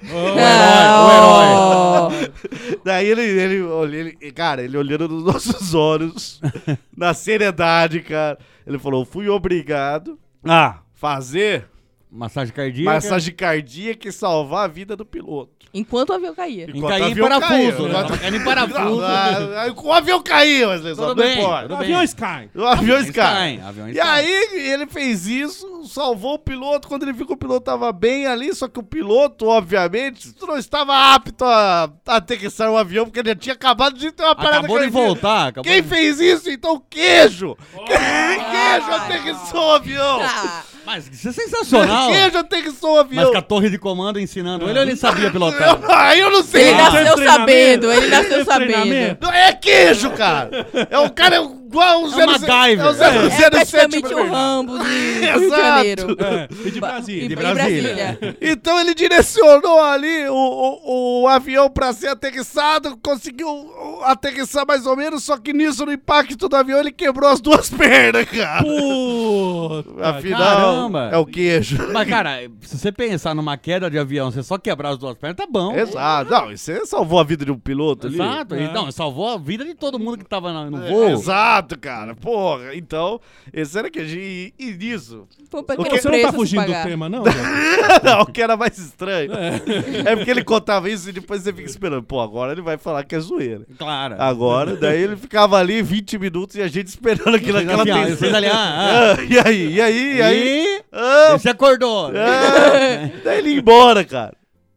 O herói. Daí ele, cara, ele olhando nos nossos olhos, na seriedade, cara, ele falou, fui obrigado a fazer Massagem cardíaca. Massagem cardíaca e salvar a vida do piloto. Enquanto o avião caía. Em cair em parafuso. Né? Cair em parafuso. O avião caiu, Wesley, Tudo não bem, importa. tudo bem. Aviões caem. O avião cai. Aviões E aí ele fez isso, salvou o piloto. Quando ele viu que o piloto tava bem ali, só que o piloto, obviamente, não estava apto a aterrissar o avião, porque ele já tinha acabado de ter uma parada Acabou de cardíaca. voltar. Quem fez isso, então? Queijo! Queijo aterrissou o avião! Mas isso é sensacional. Queijo aterrissou o avião! Mas com a torre de comando ensinando ele ou ele sabia pilotar? Aí eu não sei. Ele nasceu sabendo, ele nasceu sabendo. Não, é queijo, cara! É um cara igual o É uma MacGyver. É o 007. Praticamente o Rambo do Rio de Janeiro. E de Brasília. De Brasília. Então ele direcionou ali o avião pra ser aterrissado, conseguiu aterrissar mais ou menos, só que nisso, no impacto do avião, ele quebrou as duas pernas, cara. Puta, Afinal, caramba. é o queijo. Mas, cara, se você pensar numa queda de avião, você só quebrar as duas pernas, tá bom. Exato. Não, você salvou a vida de um piloto ali. Exato. Não, salvou a vida de todo mundo que tava no voo. Exato, cara. Porra. Então, esse era queijo. E nisso... Pô, Você não tá fugindo do tema, não? Zé? Não, o que era mais estranho é porque ele contava isso e depois você fica esperando. Pô, agora ele vai falar que é zoeira. Claro. Agora, daí ele ficava ali 20 minutos e a gente esperando aquilo, aquela tensão. Vocês ali, E aí? Ele se acordou. Daí ele ia embora, cara.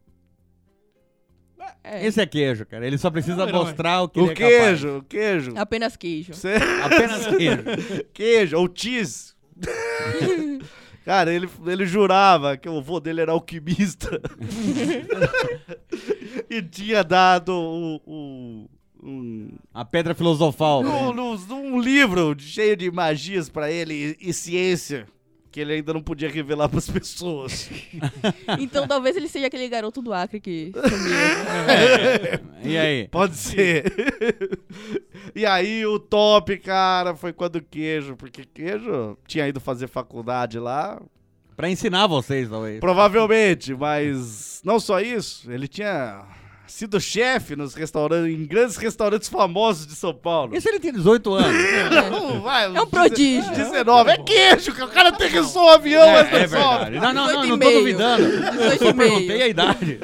Esse é queijo, cara. Ele só precisa Não, mostrar o que ele é O queijo. Apenas queijo. Apenas queijo. Queijo, ou cheese. Cara, ele jurava que o avô dele era alquimista. E tinha dado A pedra filosofal. um livro cheio de magias pra ele e ciência que ele ainda não podia revelar pras pessoas. Então talvez ele seja aquele garoto do Acre que sumiu. E aí? Pode ser. E aí o top, cara, foi quando o queijo, porque queijo tinha ido fazer faculdade lá. Pra ensinar vocês, talvez. Provavelmente, mas não só isso, ele tinha sido chefe nos restaurantes, em grandes restaurantes famosos de São Paulo. E se ele tem 18 anos? Não, vai, É um prodígio. 19, é queijo, que o cara aterrissou o avião, mas É verdade. Não tô 18,5. duvidando. 18,5. Só perguntei a idade.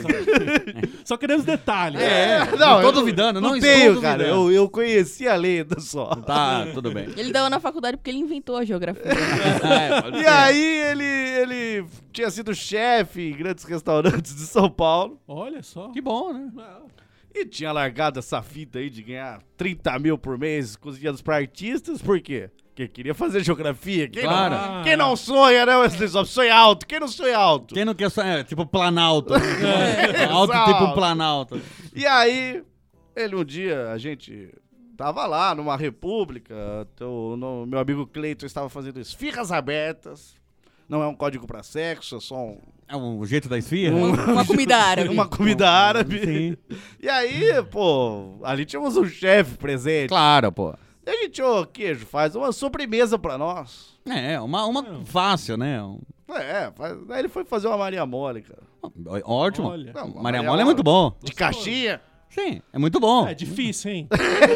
Só queremos detalhes. Não tô duvidando, não estou tenho, duvidando. cara. Eu conheci a lenda só. Tá, tudo bem. Ele dava na faculdade porque ele inventou a geografia. Pode E ser. aí ele tinha sido chefe em grandes restaurantes de São Paulo Olha só. Que bom, né? e tinha largado essa fita aí de ganhar 30 mil por mês cozinhando pra artistas, por quê? Porque queria fazer geografia. Claro. Quem não sonha, né, Wesley Zop? Sonha alto. Quem não sonha alto? Quem não quer sonhar, tipo Planalto. Alto Exato. tipo Planalto. E aí, ele um dia, a gente tava lá numa república, meu amigo Cleiton estava fazendo esfirras abertas. Não é um código pra sexo, é só É o jeito da esfirra? Uma comida árabe. uma comida árabe. Sim. E aí, pô, ali tínhamos um chefe presente. Claro, pô. E a gente, queijo, faz uma sobremesa pra nós. É, uma fácil, né? Aí ele foi fazer uma Maria Mole, cara. Ótimo. Olha. Não, Maria Mole é muito bom. De caixinha. Sim, é muito bom. É difícil, hein?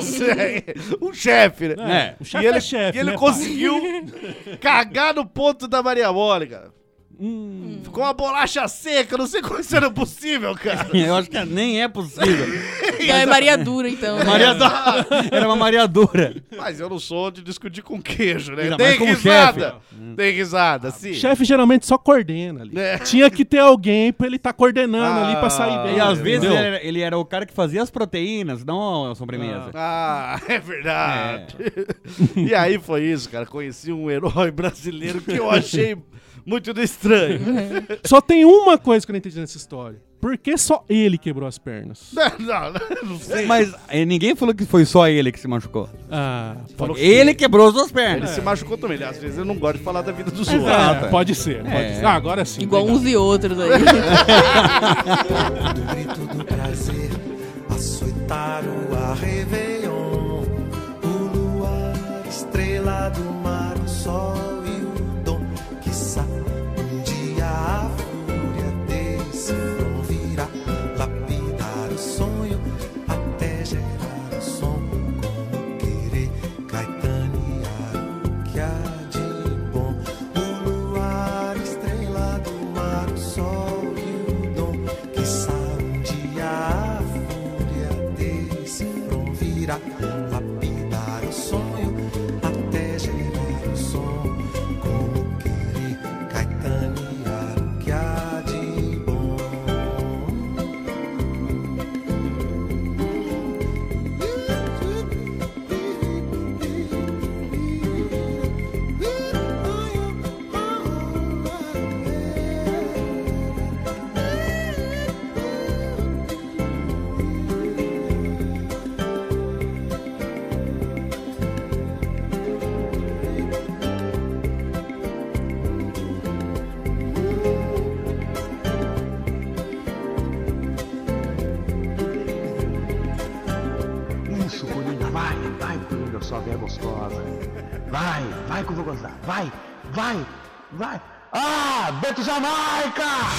Um chefe, né? O E chefe ele, é chefe, e ele né, conseguiu cagar no ponto da Maria Mole, cara. Ficou uma bolacha seca, não sei como isso era possível, cara. Eu acho que nem é possível. Então é Maria Dura, então. né? Era uma Maria Dura. Mas eu não sou de discutir com queijo, né? Ainda Tem mais como risada. Tem risada, sim. Chefe geralmente só coordena ali. É. Tinha que ter alguém pra ele estar coordenando ali pra sair bem. E às vezes entendeu? ele era o cara que fazia as proteínas, não a sobremesa. Ah, é verdade. E aí foi isso, cara. Conheci um herói brasileiro que eu achei muito estranho. Só tem uma coisa que eu não entendi nessa história. Por que só ele quebrou as pernas? Não sei. Mas ninguém falou que foi só ele que se machucou. Ah, Falou que Ele quebrou as duas ele pernas. se machucou também. Às vezes eu não gosto de falar da vida dos é, outros. pode ser. Pode ser. Ah, agora sim. Igual legal. uns e outros aí. Do grito do prazer, açoitar o ar Réveillon, o luar, estrela do mar, o sol e o dom, quiçá um dia a fúria desse front virá lapidar o sonho até gerar o som, como querer caetanear o que há de bom, o luar, estrela que há de bom. Isso, Coringa, vai, Coringa, sua velha gostosa. Vai que eu vou gozar. Vai. Ah, Beto Jamaica!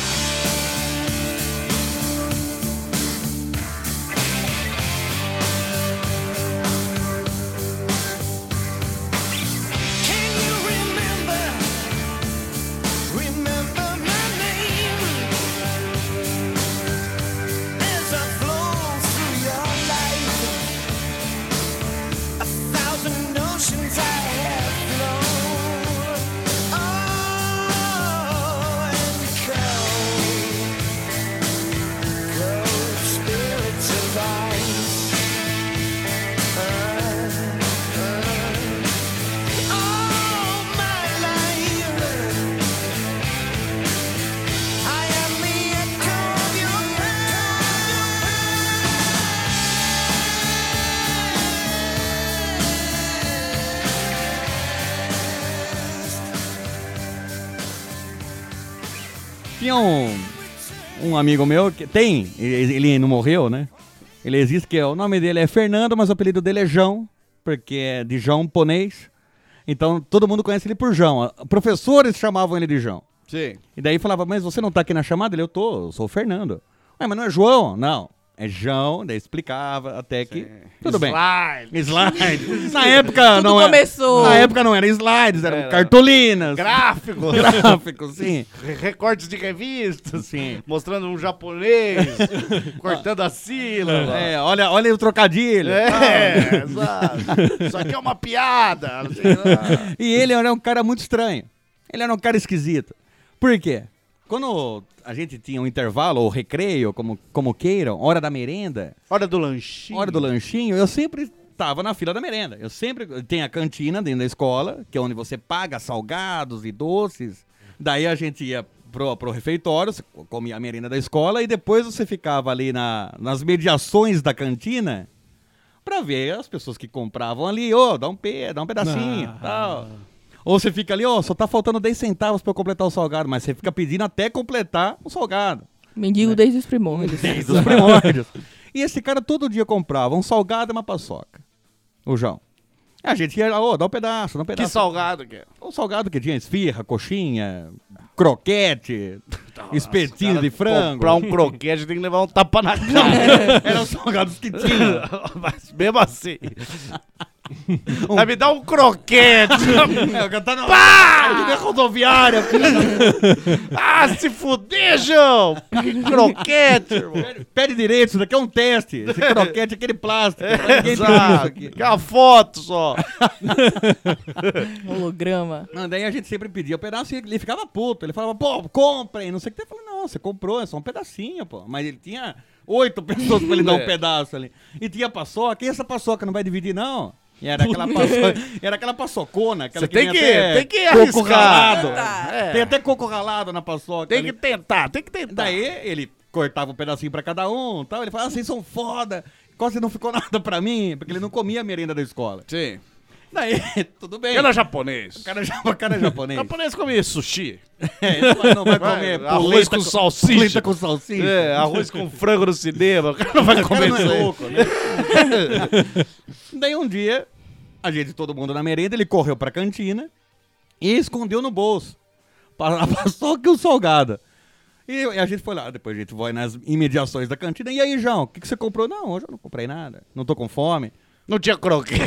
Tinha um amigo meu que tem, ele não morreu, né? Ele existe, que o nome dele é Fernando, mas o apelido dele é João, porque é de João Ponês. Então todo mundo conhece ele por João. Professores chamavam ele de João. Sim. E daí falava, mas você não tá aqui na chamada? Eu sou o Fernando. Ué, mas não é João? Não. É João, daí explicava até que... Tudo bem. Slide. Na época Tudo não começou. Na época não era slides, eram cartolinas. Gráficos, sim. Recortes de revistas. Sim. Mostrando um japonês cortando a sílaba. Olha o trocadilho. Exato. Isso aqui é uma piada. Não sei lá. E ele era um cara muito estranho. Ele era um cara esquisito. Por quê? Quando a gente tinha um intervalo, ou recreio, como queiram, hora da merenda... Hora do lanchinho. Eu sempre estava na fila da merenda. Eu sempre... Tem a cantina dentro da escola, que é onde você paga salgados e doces. Daí a gente ia pro refeitório, você comia a merenda da escola, e depois você ficava ali nas mediações da cantina pra ver as pessoas que compravam ali, dá um pedacinho, tal... Ou você fica ali, só tá faltando 10 centavos pra eu completar o salgado, mas você fica pedindo até completar o salgado. Mendigo desde os primórdios. Desde os primórdios. E esse cara todo dia comprava um salgado e uma paçoca. O João. A gente ia lá, dá um pedaço. Que salgado que é? O salgado que tinha esfirra, coxinha, croquete, espetinho de frango. Comprar um croquete tem que levar um tapa na cara. Eram os salgados que tinha. Mas mesmo assim... Vai me dar um croquete. Tá na rodoviária. Se fuder, João. Croquete, irmão. Pede direito, isso daqui é um teste. Esse croquete é aquele plástico. Exato. Que é uma foto só. Holograma. Daí a gente sempre pedia um pedaço e ele ficava puto. Ele falava, comprem, não sei o que. Eu falei, não, você comprou, é só um pedacinho, pô. Mas ele tinha 8 pessoas pra ele dar um pedaço ali. E tinha paçoca, e essa paçoca não vai dividir, não? E era aquela paçocona. Você tem que arriscar. Ralado. Tem até coco ralado na paçoca. Tem que tentar. Daí ele cortava um pedacinho pra cada um, tal. Ele falava, vocês são foda. Quase não ficou nada pra mim, porque ele não comia a merenda da escola. Sim. Daí, tudo bem. Cara japonês. O cara é japonês. O japonês come sushi. Não vai comer arroz com salsicha. Polenta com salsicha. Arroz com frango no cinema. O cara não vai comer isso aí. Louco, né? Daí um dia, todo mundo na merenda, ele correu pra cantina e escondeu no bolso a paçoca e o salgado. E a gente foi lá, depois a gente foi nas imediações da cantina. E aí, João, o que você comprou? Não, hoje eu não comprei nada, não tô com fome. Não tinha croquete.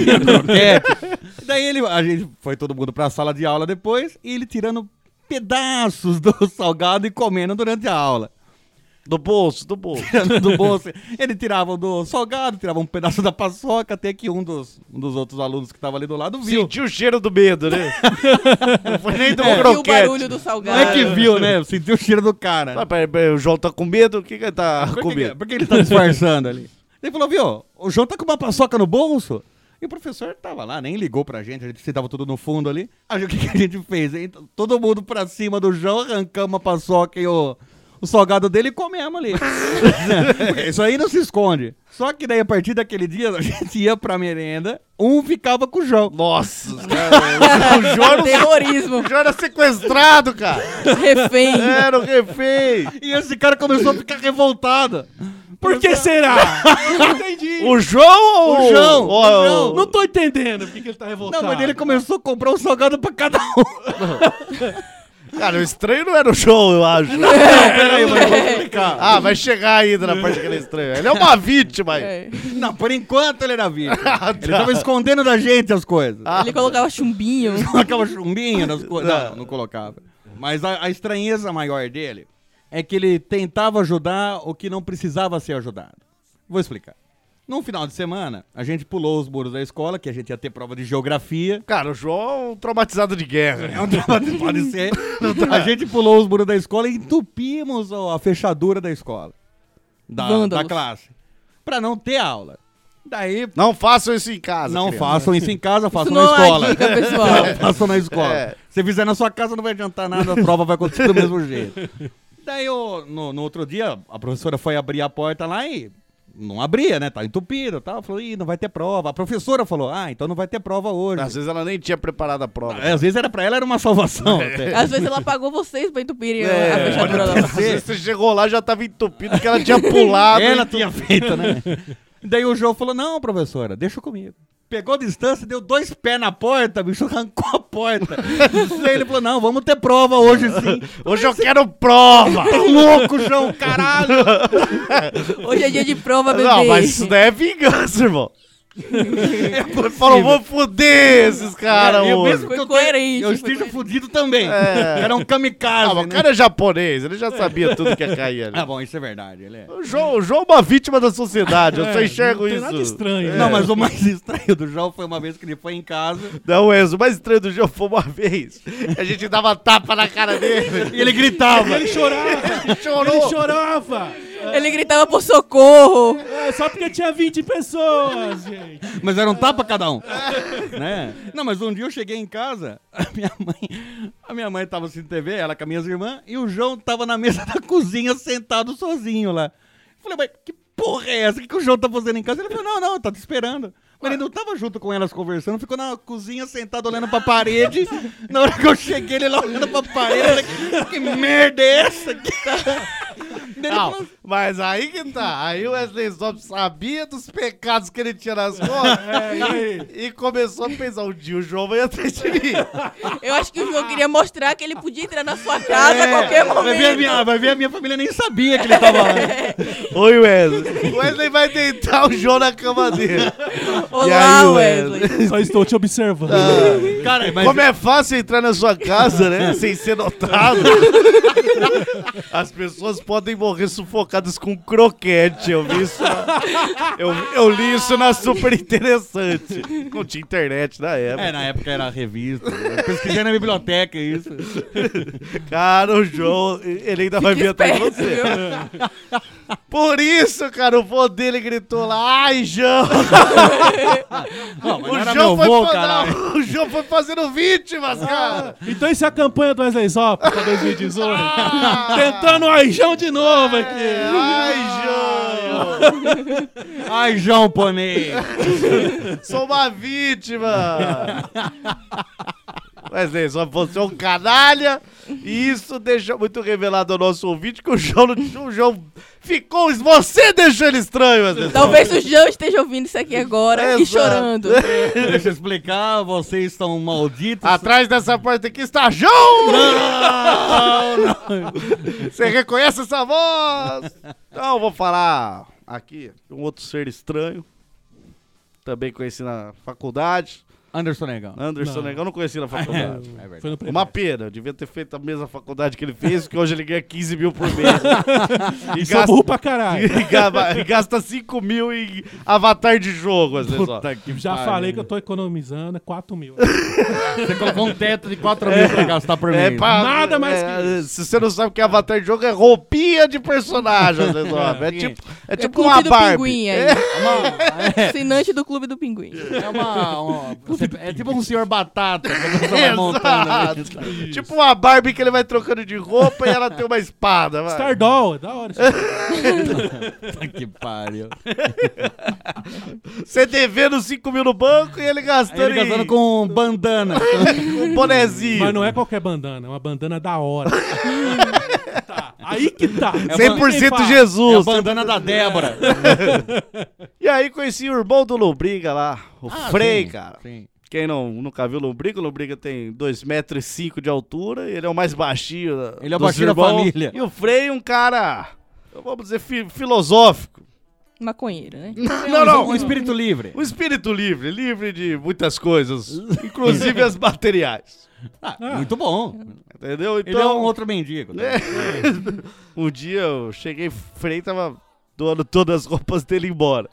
Daí a gente foi todo mundo pra sala de aula depois e ele tirando pedaços do salgado e comendo durante a aula. Do bolso. Tirando do bolso. Ele tirava do salgado, tirava um pedaço da paçoca, até que um dos outros alunos que tava ali do lado viu. Sentiu o cheiro do medo, né? Não foi nem do Ouviu o croquete. barulho do salgado. Não é que viu, né? Sentiu o cheiro do cara. Ah, peraí, o João tá com medo? O que ele tá com medo? Por que ele tá disfarçando ali? Ele falou, viu, o João tá com uma paçoca no bolso. E o professor tava lá, nem ligou pra gente, a gente sentava tudo no fundo ali. Aí o que a gente fez? Então, todo mundo pra cima do João, arrancamos a paçoca e o salgado dele e comemos ali. Isso aí não se esconde. Só que daí, a partir daquele dia, a gente ia pra merenda, um ficava com o João. Nossa, cara, o João Terrorismo. O João era sequestrado, cara. Refém. Era o refém. E esse cara começou a ficar revoltado. Por que será? Eu não entendi. O João ou O João. ou- Não tô entendendo por que ele tá Não, revoltado. mas ele começou a comprar um salgado pra cada um. Cara, o estranho não era o João, eu acho. Peraí, mas eu vou explicar. Ah, vai chegar ainda na parte que ele é estranho. Ele é uma vítima aí. É. Não, por enquanto ele era vítima. Ah, Ele tava escondendo da gente as coisas. Ele colocava chumbinho. Colocava chumbinho nas coisas. Não colocava. Mas a estranheza maior dele é que ele tentava ajudar o que não precisava ser ajudado. Vou explicar. Num final de semana, a gente pulou os muros da escola, que a gente ia ter prova de geografia. Cara, o João é um traumatizado de guerra. Pode ser. A gente pulou os muros da escola e entupimos a fechadura da escola. Da Vândalos. classe. Pra não ter aula. Daí... Não façam isso em casa. Não criança. façam isso em casa, façam Isso na não é escola. dica, pessoal. Não, façam na escola. É. Se fizer na sua casa, não vai adiantar nada, a prova vai acontecer do mesmo jeito. Daí, no outro dia, a professora foi abrir a porta lá e não abria, né? Tá entupido e tal. Falou, ih, não vai ter prova. A professora falou, então não vai ter prova hoje. Às vezes ela nem tinha preparado a prova. Às vezes pra ela era uma salvação. até. Às vezes ela pagou vocês pra entupirem a É, fechadura da às vezes você chegou lá já tava entupido porque ela tinha pulado. Ela tinha feito, né? Daí o João falou, não, professora, deixa comigo. Pegou a distância, deu 2 pés na porta, bicho, arrancou a porta. Daí ele falou, não, vamos ter prova hoje sim. Hoje eu quero prova. Tá louco, João, caralho. Hoje é dia de prova, bebê. Não, mas isso daí é vingança, irmão. Ele falou, vou foder esses caras eu hoje. mesmo que Foi eu, coerente, eu foi esteja coerente. fudido também. É. Era um kamikaze, Ah, mas o né? cara é japonês, ele já sabia tudo que ia cair ali. Ah, bom, isso é verdade. Ele é. O João é uma vítima da sociedade, eu só enxergo não tem isso. nada estranho. Não, mas o mais estranho do João foi uma vez que ele foi em casa Não, Enzo, o mais estranho do João foi uma vez. A gente dava tapa na cara dele. e ele gritava. Ele chorava. Ele chorava. Ele gritava por socorro. É, só porque tinha 20 pessoas, gente. Mas era um tapa cada um. Né? Não, mas um dia eu cheguei em casa, a minha mãe tava assistindo TV, ela com as minhas irmãs, e o João tava na mesa da cozinha sentado sozinho lá. Falei, mas que porra é essa? O que o João tá fazendo em casa? Ele falou, não, tá te esperando. Mas ele não tava junto com elas conversando, ficou na cozinha sentado olhando pra parede. Na hora que eu cheguei, ele lá olhando pra parede, eu falei, que merda é essa? Daí ele Não, falou, mas aí que tá. Aí o Wesley Zop sabia dos pecados que ele tinha nas costas e começou a pensar, um dia o João vai atrás de mim. Eu acho que o João queria mostrar que ele podia entrar na sua casa a qualquer momento. vai ver a minha família nem sabia que ele tava lá. Oi, Wesley. O Wesley vai deitar o João na cama dele. Olá, E aí, Wesley. Só estou te observando. Cara, mas Como é fácil entrar na sua casa, né? Sem ser notado. As pessoas podem morrer sufocadas com croquete. Eu vi isso. Eu li isso na Super Interessante. Não tinha internet na época. na época era revista. Eu pesquisei na biblioteca isso. Cara, o João, ele ainda vai vir atrás de esperto, você. viu? Por isso, cara, o vô dele gritou lá, ai, João! Não, mas O não era João, meu vô, foi caralho. o João foi fazendo vítimas, cara! Então isso é a campanha do Wesley Zop pra 2018. Tentando o Aijão de novo aqui. Ai, João! Ai, João Ponei. Sou uma vítima! Wesley, só você é um canalha e isso deixa muito revelado ao nosso ouvinte que o João ficou... Você deixou ele estranho, Wesley. Talvez o João esteja ouvindo isso aqui agora e Exato. chorando. Deixa eu explicar, vocês estão malditos. Atrás dessa porta aqui está João! Não. Você reconhece essa voz? Então eu vou falar aqui de um outro ser estranho, também conheci na faculdade. Anderson Negão. Anderson Negão eu não conhecia na faculdade. É verdade. Foi no Uma pena, eu devia ter feito a mesma faculdade que ele fez, porque hoje ele ganha 15 mil por mês. Isso é burro pra caralho. E gasta 5 mil em avatar de jogo, às vezes, ó. Já falei que eu tô economizando, é 4 mil. Você colocou um teto de 4 mil pra gastar por mês. Nada mais que isso. Se você não sabe o que é avatar de jogo, é roupinha de personagem, às vezes, ó. É tipo Clube uma do Barbie. Pinguim aí. Assinante do Clube do Pinguim. É tipo um senhor batata quando você vai montando. Exato. Tipo uma Barbie que ele vai trocando de roupa e ela tem uma espada. Vai. Stardoll, é da hora. Que pariu. Você devendo 5 mil no banco e ele gastando, Ele gastando com bandana. com um bonezinho. Mas não é qualquer bandana, é uma bandana da hora. Tá, aí que tá. 100% Jesus. É a bandana da Débora. E aí conheci o irmão do Lombriga lá, o Frei, sim, cara. Sim. Quem nunca viu o Lombriga tem 2,5 metros de altura, e ele é o mais baixinho. Ele é o dos baixinho da irmãos. família. E o Frei, um cara, vamos dizer, filosófico. Maconheiro, né? Não. Um espírito livre. Um espírito livre de muitas coisas, inclusive as materiais. Muito bom. Entendeu? Então, Ele é um outro mendigo. Tá? Um dia eu cheguei, Frei tava doando todas as roupas dele embora.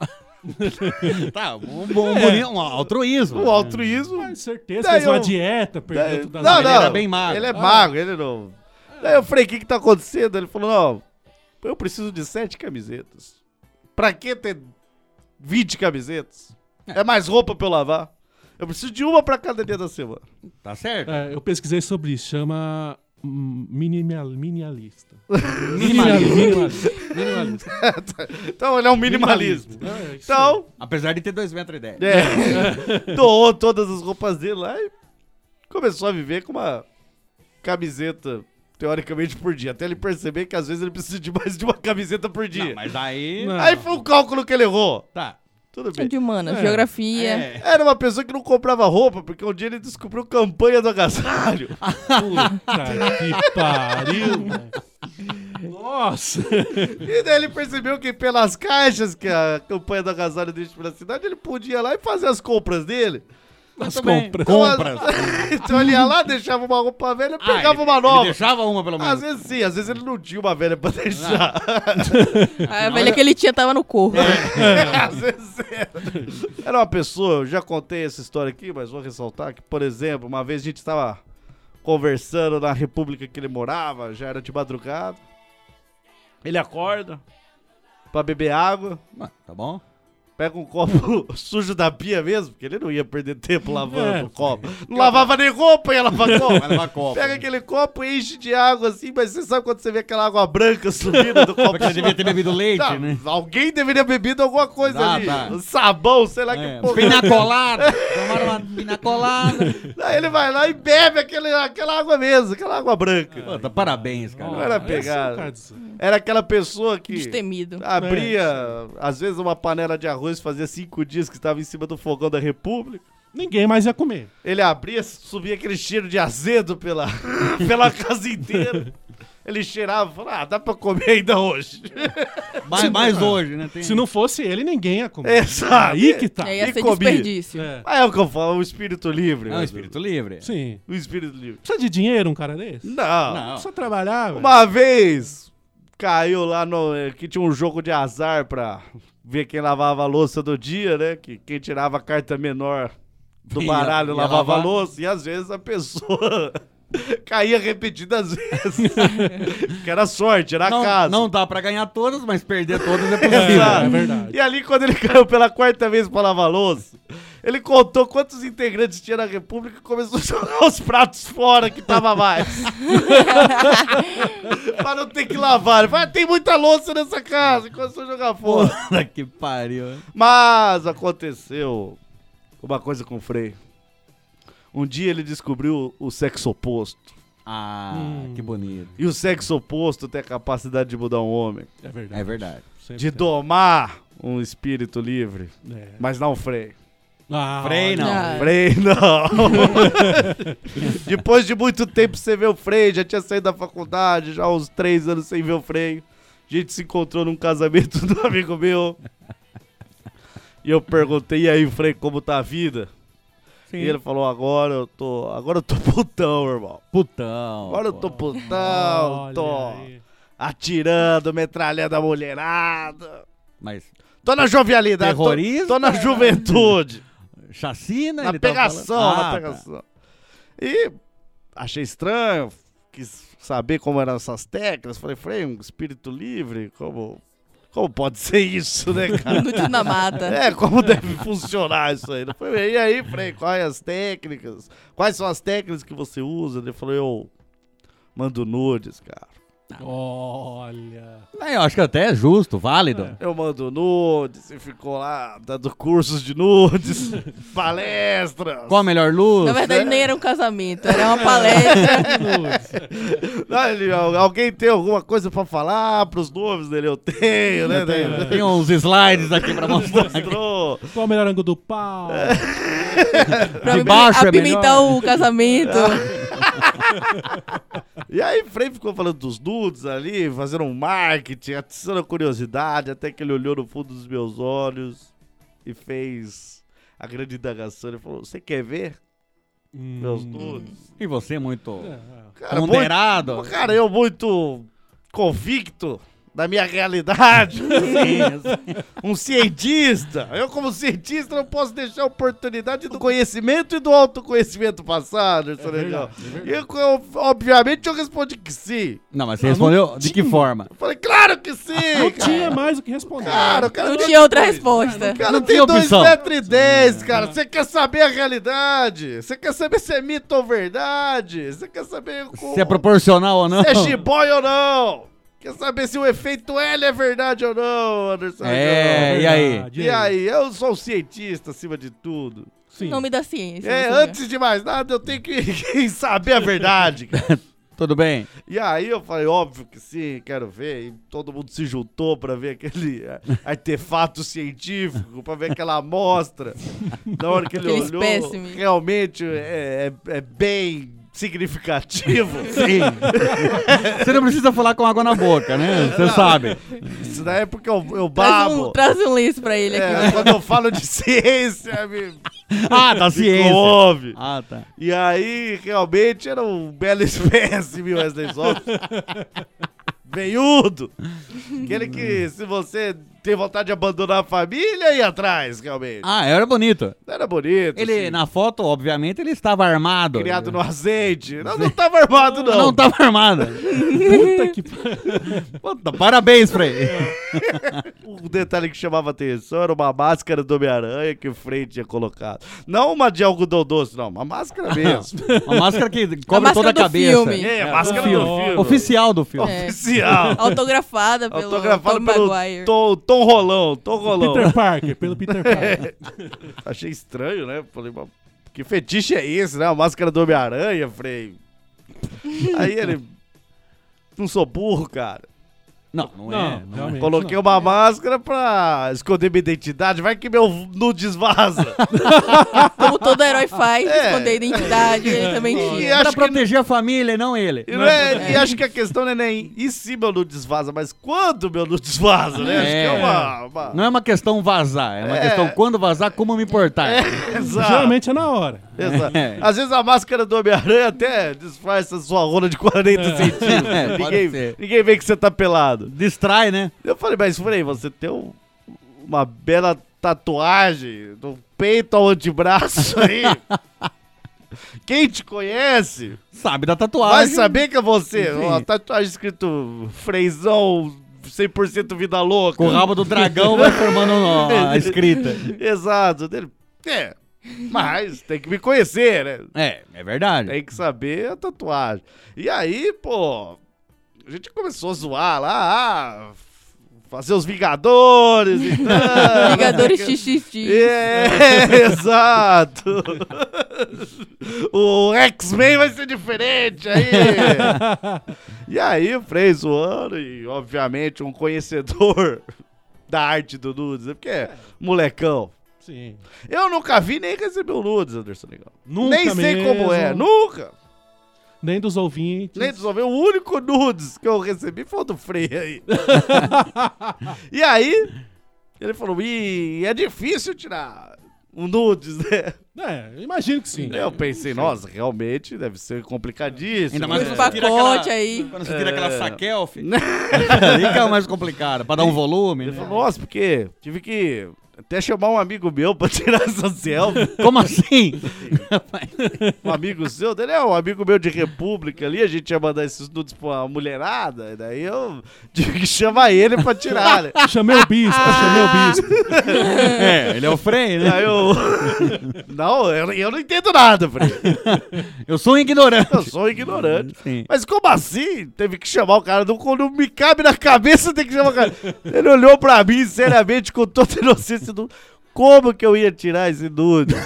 Tá, um altruísmo. Um altruísmo. Com certeza, Daí fez uma eu- dieta, perdeu tudo Não, Ele era bem magro. Ele é magro, ele não. Daí eu falei, o que tá acontecendo? Ele falou, não, eu preciso de 7 camisetas. Pra que ter 20 camisetas? É mais roupa pra eu lavar. Eu preciso de uma pra cada dia da semana. Tá certo? Eu pesquisei sobre isso, chama minimalista. Minimalista. Minimalista. Então ele é um minimalista. Então, Apesar de ter 2,10 m. doou todas as roupas dele lá e começou a viver com uma camiseta, teoricamente, por dia. Até ele perceber que às vezes ele precisa de mais de uma camiseta por dia. Não, mas aí... Não. Aí foi um cálculo que ele errou. Tá. Tudo É bem. de humanas, geografia. Era uma pessoa que não comprava roupa, porque um dia ele descobriu campanha do agasalho. Puta que pariu. Nossa. E daí ele percebeu que pelas caixas que a campanha do agasalho deixa pela cidade, ele podia ir lá e fazer as compras dele. As Também. compras. Então ele ia lá, deixava uma roupa velha, pegava uma nova. Ele deixava uma, pelo menos. Às vezes sim, às vezes ele não tinha uma velha pra deixar. A velha que ele tinha tava no corpo. Às vezes era uma pessoa, eu já contei essa história aqui, mas vou ressaltar que, por exemplo, uma vez a gente estava conversando na república que ele morava, já era de madrugada. Ele acorda pra beber água, Tá bom? pega um copo sujo da pia mesmo, porque ele não ia perder tempo lavando o copo. Não lavava nem roupa, ia lavar copo. Vai levar copo. Pega aquele copo e enche de água assim, mas você sabe quando você vê aquela água branca subindo do copo? Porque ele devia ter bebido leite, Não, né? alguém deveria ter bebido alguma coisa ali. Tá. Um sabão, sei lá que porra. Pina colada. Tomaram uma pina colada. Daí ele vai lá e bebe aquela água mesmo, aquela água branca. Puta, parabéns, cara. Não era pegada. Era aquela pessoa que Destemido. abria, às vezes, uma panela de arroz, fazia 5 dias que estava em cima do fogão da República. Ninguém mais ia comer. Ele abria, subia aquele cheiro de azedo pela casa inteira. Ele cheirava e falava, dá pra comer ainda hoje. Mais hoje, né? Se não fosse ele, ninguém ia comer. Exato. Aí que tá. Aí ia E ser comia. desperdício. Mas é o que eu falo, o espírito livre. É um meu espírito livre. Sim. Deus. O espírito livre. Precisa de dinheiro um cara desse? Não. Só trabalhar, velho. Uma vez caiu lá que tinha um jogo de azar pra ver quem lavava a louça do dia, né? Que quem tirava a carta menor do baralho ia lavava a lavar. louça. E às vezes a pessoa caía repetidas vezes. Que era sorte, era casa. Não dá pra ganhar todas, mas perder todas é possível. Exato. É verdade. E ali, quando ele caiu pela 4ª vez pra lavar a louça, ele contou quantos integrantes tinha na República e começou a jogar os pratos fora que tava mais. Pra não ter que lavar. Ele falou, tem muita louça nessa casa. E começou a jogar fora. Puta que pariu. Mas aconteceu uma coisa com o Frei. Um dia ele descobriu o sexo oposto. Que bonito. E o sexo oposto tem a capacidade de mudar um homem. É verdade. É verdade. Sempre De tem. domar um espírito livre. É. Mas não o Frei. Frei não. Ah, Frei, não. Depois de muito tempo você vê o Frei, já tinha saído da faculdade, já há uns 3 anos sem ver o Frei. A gente se encontrou num casamento do amigo meu. E eu perguntei, e aí, Frei, como tá a vida? Sim. E ele falou, agora eu tô putão, irmão. Putão. Agora eu tô putão, Olha tô aí. atirando, metralhando a mulherada. Mas Tô na jovialidade, terrorista? tô na juventude. chacina? Na ele tá pegação, falando? na pegação. E achei estranho, quis saber como eram essas técnicas. Falei, Frei, um espírito livre, como pode ser isso, né, cara? No na mata. Como deve funcionar isso aí? Eu falei, e aí, Frei, quais as técnicas? Quais são as técnicas que você usa? Ele falou, eu mando nudes, cara. Olha. Eu acho que até é justo, válido. Eu mando nudes, e ficou lá dando cursos de nudes, palestras. Qual a melhor luz? Na verdade, nem era um casamento, era uma palestra. Não, alguém tem alguma coisa pra falar pros noivos dele? Eu tenho, né? Tem uns slides aqui pra mostrar. Mostrou. Qual o melhor ângulo do pau? Pra De baixo é apimentar melhor. o casamento. E aí, Frei ficou falando dos nudes ali, fazendo um marketing, atiçando a curiosidade, até que ele olhou no fundo dos meus olhos e fez a grande indagação. Ele falou, você quer ver meus nudes? E você muito Cara, ponderado. Cara, eu muito convicto da minha realidade. Um cientista. Eu, como cientista, não posso deixar a oportunidade do conhecimento e do autoconhecimento passar, isso é legal. E obviamente eu respondi que sim. Não, mas você respondeu de que forma? Eu falei, claro que sim! Não tinha mais o que responder. Cara, o cara Não tinha outra resposta. O cara Não tem tinha opção. 2,10 m, cara. Você quer saber a realidade? Você quer saber se é mito ou verdade? Você quer saber Se é proporcional ou não? se é jiboy ou não? Quer saber se o efeito L é verdade ou não, Anderson? E aí? E aí? Eu sou um cientista acima de tudo. Sim. Em nome da ciência. você Antes de mais nada, eu tenho que saber a verdade, cara. Tudo bem? E aí eu falei, óbvio que sim, quero ver. E todo mundo se juntou pra ver aquele artefato científico, pra ver aquela amostra. Na hora que ele Aquele olhou, espécime. realmente é bem significativo. Sim. Você não precisa falar com água na boca, né? Você sabe. Isso daí é porque eu Traz babo. traz um lenço pra ele aqui. Quando eu falo de ciência, Da ciência. ouve. Ah, tá. E aí, realmente, era um belo espécime, Wesley Zop. Veiudo. Aquele que, se você tem vontade de abandonar a família, ia atrás, realmente. Era bonito. Era bonito. Ele, assim, na foto, obviamente, ele estava armado. criado no azeite. Não tava armado, não. Não estava armado. Puta que Puta, parabéns pra ele. Um detalhe que chamava atenção era uma máscara do Homem-Aranha que o Frei tinha colocado. Não uma de algodão doce, não. Uma máscara mesmo. Uma máscara que cobre máscara toda a do cabeça. filme. A máscara do filme. Oficial do filme. Oficial. Autografada pelo Autografado Tobey pelo Maguire. Tom Rolão. Tom Rolão. Peter Parker, pelo Peter Parker. Achei estranho, né? Falei, mas que fetiche é esse, né? A máscara do Homem-Aranha, Frei. Aí ele... Não sou burro, cara. Não é. realmente Coloquei não. uma máscara pra esconder minha identidade. Vai que meu nudes vaza. Como todo herói faz, esconder a identidade, ele também E tinha. acho Pra que proteger a família e não ele. e acho que a questão não é nem e se meu nudes vaza, mas quando meu nudes vaza, né? Acho que é uma... Não é uma questão vazar, é uma questão quando vazar, como me importar. Exato. Geralmente é na hora. Exato. Às vezes a máscara do Homem-Aranha até disfarça sua rola de 40 centímetros. pode ser. Ninguém vê que você tá pelado. Distrai, né? Eu falei, mas Frei, você tem uma bela tatuagem do peito ao antebraço aí. Quem te conhece Sabe da vai tatuagem. saber que é você. Sim. Uma tatuagem escrito Freizão 100% vida louca. Com o rabo do dragão vai formando a escrita. Exato. Mas tem que me conhecer, né? É verdade. Tem que saber a tatuagem. E aí, pô, a gente começou a zoar lá, fazer os Vingadores e tal. Vingadores XXX. Exato. O X-Men vai ser diferente aí. E aí, o Frei zoando e, obviamente, um conhecedor da arte do nudes, né? Porque é molecão. Sim. Eu nunca vi nem recebi um nudes, Anderson Negão. Nunca Nem sei mesmo. como é, nunca. Nem dos ouvintes. Nem dos ouvintes. O único nudes que eu recebi foi o do Frei aí. E aí, ele falou, é difícil tirar Um nudes, né? Eu imagino que sim. Eu pensei, nossa, realmente deve ser complicadíssimo. Ainda mais Esse quando você tira pacote aquela- aí. Quando você tira aquela saquelf. Ali que é o mais complicado, pra dar um volume. Ele né? falou, nossa, porque tive que até chamar um amigo meu pra tirar essa selfie. Como assim? Um amigo seu, dele é um amigo meu de República ali, a gente ia mandar esses nudes pra mulherada, e daí eu tive que chamar ele pra tirar, né? Chamei o bispo. Ele é o Frei, né? Aí eu... Não, eu não entendo nada, Frei. Eu sou um ignorante. Eu sou um ignorante. Sim. Mas como assim? Teve que chamar o cara, não me cabe na cabeça, tem que chamar o cara. Ele olhou pra mim, seriamente, com toda inocência, como que eu ia tirar esse nude?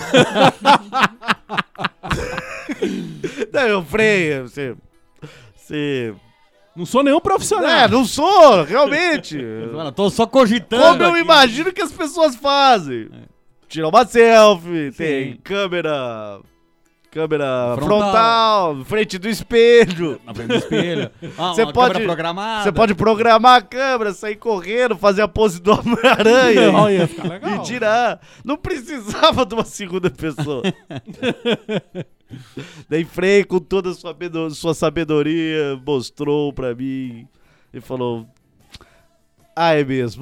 Daí eu Frei, você... Não sou nenhum profissional. Não sou, realmente. Mano, tô só cogitando. Como eu aqui. imagino que as pessoas fazem. Tirar uma selfie, tem câmera frontal, frente do espelho. Na frente do espelho. Você Uma pode câmera programada. Você pode programar a câmera, sair correndo, fazer a pose do Homem-Aranha Não, ia ficar legal. e tirar. Não precisava de uma segunda pessoa. Daí Frei, com toda a sua sabedoria, mostrou pra mim e falou... Ah, é mesmo.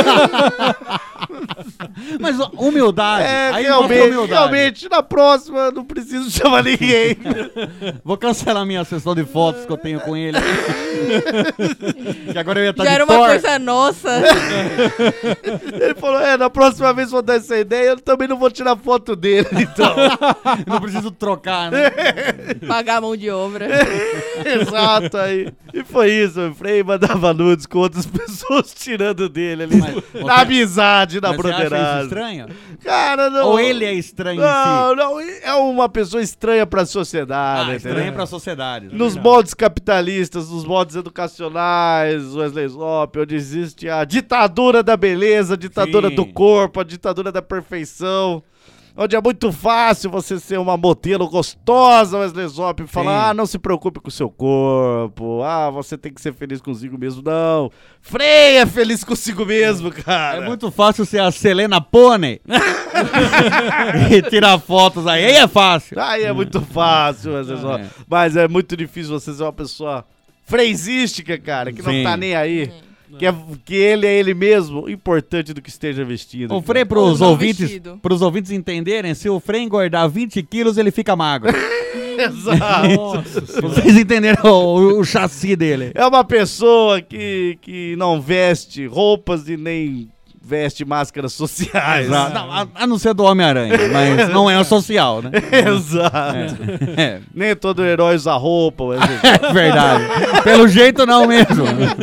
Mas humildade. Aí mostra realmente, na próxima não preciso chamar ninguém. Vou cancelar minha sessão de fotos que eu tenho com ele. Que agora eu ia estar Já de era uma torta. coisa nossa. Ele falou, na próxima vez vou dar essa ideia, eu também não vou tirar foto dele, então. Eu não preciso trocar, né? Pagar a mão de obra. Exato, aí. E foi isso, o Frei mandava nudes com outras pessoas tirando dele ali. Na amizade, na Mas você acha isso broderagem. estranho? Cara, não. Ou ele é estranho em si? Não, é uma pessoa estranha pra sociedade. Estranho entendeu? pra sociedade. Nos moldes capitalistas, nos moldes educacionais, Wesley Zop, onde existe a ditadura da beleza, a ditadura Sim. do corpo, a ditadura da perfeição. Onde é muito fácil você ser uma modelo gostosa, Wesley Zop, e falar, não se preocupe com o seu corpo, você tem que ser feliz consigo mesmo. Não, Frei é feliz consigo mesmo, cara. É muito fácil ser a Selena Pônei e tirar fotos aí é fácil. Aí é muito fácil, Wesley Zop. Mas é muito difícil você ser uma pessoa freisística, cara, que não Sim. tá nem aí. Que ele é ele mesmo, importante do que esteja vestido. O Frei, Ou não vestido. pros ouvintes entenderem, se o Frei engordar 20 quilos, ele fica magro. Exato. Nossa Pra senhora. vocês entenderem o chassi dele. É uma pessoa que não veste roupas e nem veste máscaras sociais. Não, a não ser do Homem-Aranha, mas não é o social, né? Exato. É, Nem todo herói usa roupa. Wesley. é verdade. Pelo jeito não mesmo.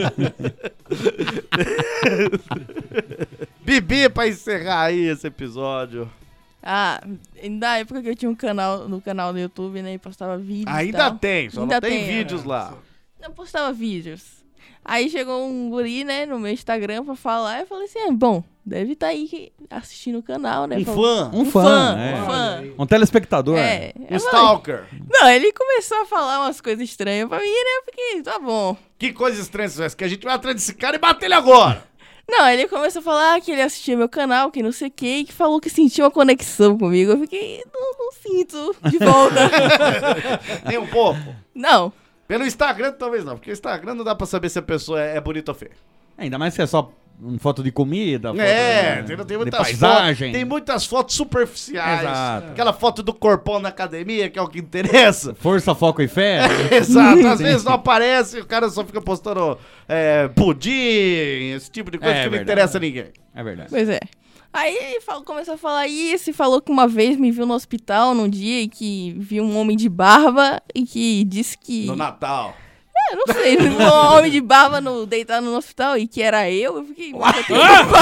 Bibi, pra encerrar aí esse episódio. Na época que eu tinha no canal do YouTube, né, e postava vídeos e Ainda tal. tem, só Ainda não tem tem, vídeos lá. Não postava vídeos. Aí chegou um guri, né, no meu Instagram pra falar, eu falei assim, bom, deve estar aí assistindo o canal, né? Um Falou, fã. Um fã. Um fã. Um telespectador. É. Um Eu falei, stalker. não, ele começou a falar umas coisas estranhas pra mim, né, porque tá bom. Que coisa estranha isso, que a gente vai atrás desse cara e bater ele agora. Não, ele começou a falar que ele assistia meu canal, que não sei o que, e que falou que sentia uma conexão comigo. Eu fiquei, não sinto de volta. Nem um pouco. Não. Pelo Instagram talvez não, porque o Instagram não dá pra saber se a pessoa é bonita ou feia. Ainda mais se é só uma foto de comida, foto Tem de muitas paisagem. fotos. Tem muitas fotos superficiais. Exato. Aquela foto do corpão na academia, que é o que interessa. Força, foco e fé. Exato, às vezes não aparece, o cara só fica postando pudim, esse tipo de coisa É que não verdade. interessa a ninguém. É verdade. Pois é. Aí ele começou a falar isso e falou que uma vez me viu no hospital num dia e que viu um homem de barba e que disse que... No Natal. Eu não sei, um homem de barba deitado no hospital e que era eu fiquei... Mas eu tenho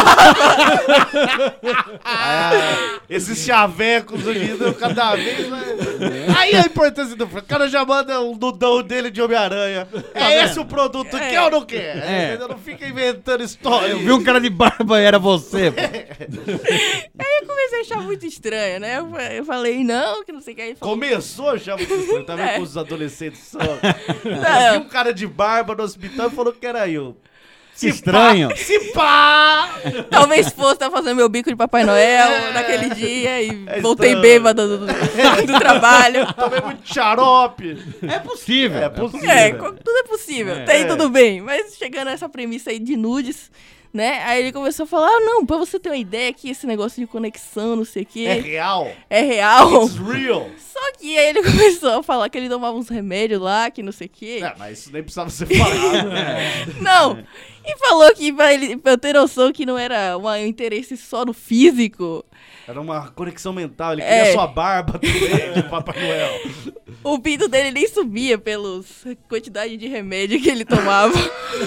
Esses chavecos ali, cada vez... Aí a importância do... O cara já manda um nudão dele de Homem-Aranha. É esse o produto, quer ou não quer? Entendeu? Não fica inventando história. Eu vi um cara de barba e era você, pô. Aí eu comecei a achar muito estranho, né? Eu falei, não, que não sei o que. Aí falou, Começou já muito estranho, tá vendo como os adolescentes são? não, Vi um cara de barba no hospital e falou que era eu. Que estranho. Se pá! Talvez fosse estar fazendo meu bico de Papai Noel naquele dia e voltei estranho. bêbada do trabalho. Tomei muito xarope. É possível. É possível. Tudo é possível. Tem tudo bem. Mas chegando a essa premissa aí de nudes, né? Aí ele começou a falar, não, pra você ter uma ideia aqui, esse negócio de conexão, não sei o quê. É real. É real. It's real. Só que aí ele começou a falar que ele tomava uns remédios lá, que não sei o quê. Mas isso nem precisava ser falado. Não. E falou que pra eu ter noção que não era um interesse só no físico. Era uma conexão mental. Ele queria sua barba também, de Papai Noel. O pinto dele nem subia pelos quantidade de remédio que ele tomava.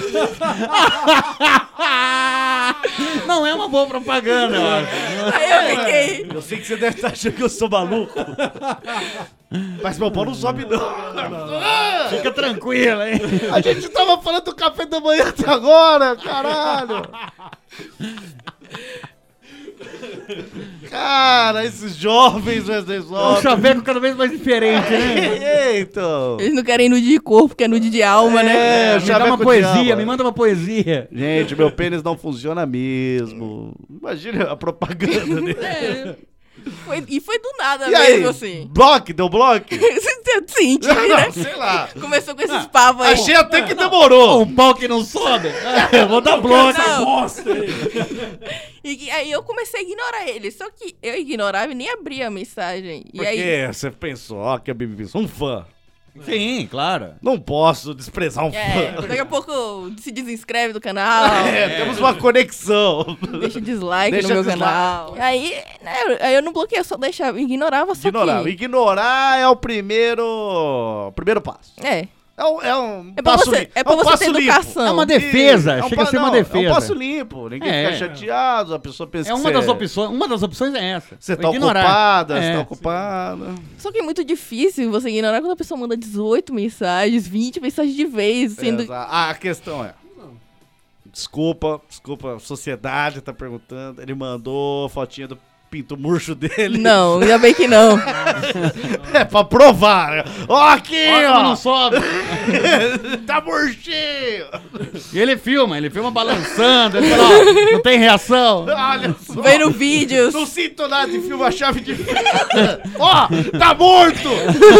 Não é uma boa propaganda, eu acho. Aí eu fiquei... Eu sei que você deve estar achando que eu sou maluco. Mas meu pau não sobe, não. Fica tranquilo, hein? A gente tava falando do café da manhã até agora, caralho. Cara, esses jovens, Wesley O Zop. chaveco cada vez mais diferente, né? Então. Eles não querem nude de corpo, quer nude de alma, né? É, Me dá uma poesia, me manda uma poesia. Gente, meu pênis não funciona mesmo. Imagina a propaganda dele. Foi do nada E aí, mesmo, assim. bloco? Deu bloco? Sim, tive, né? Não, sei lá. Começou com esses pavos aí. Achei até que demorou. Um pau que não sobe? Eu vou dar bloco. Não. Bosta aí. E aí eu comecei a ignorar ele. Só que eu ignorava e nem abria a mensagem. E Porque aí... você pensou, ó, que a Bibi pensou, um fã. Sim, claro. Não posso desprezar um fã. Daqui a pouco se desinscreve do canal. Temos uma conexão. Deixa dislike Deixa no meu dislike. canal. Aí, né, aí eu não bloqueei, eu só deixava, ignorava só que... Ignorar é o primeiro passo. É. É um É pra passo você, limpo. é pra um você passo ter limpo. educação. É uma defesa, É um chega a ser uma não, defesa. É um passo limpo. Ninguém É. fica chateado, a pessoa pensa É que uma das opções é essa. você tá Ignorar. ocupada, É. você tá ocupada. Só que é muito difícil você ignorar quando a pessoa manda 18 mensagens, 20 mensagens de vez, sendo... A questão é... Desculpa, a sociedade tá perguntando. Ele mandou fotinha do pinto murcho dele. Não, ainda bem que não. É pra provar. Ó aqui, Olha ó. como não sobe. Tá murchinho. E ele filma balançando. Ele fala, ó, não tem reação. Olha só. Vem no vídeos. Não sinto nada de filma a chave de fenda. Ó, tá morto.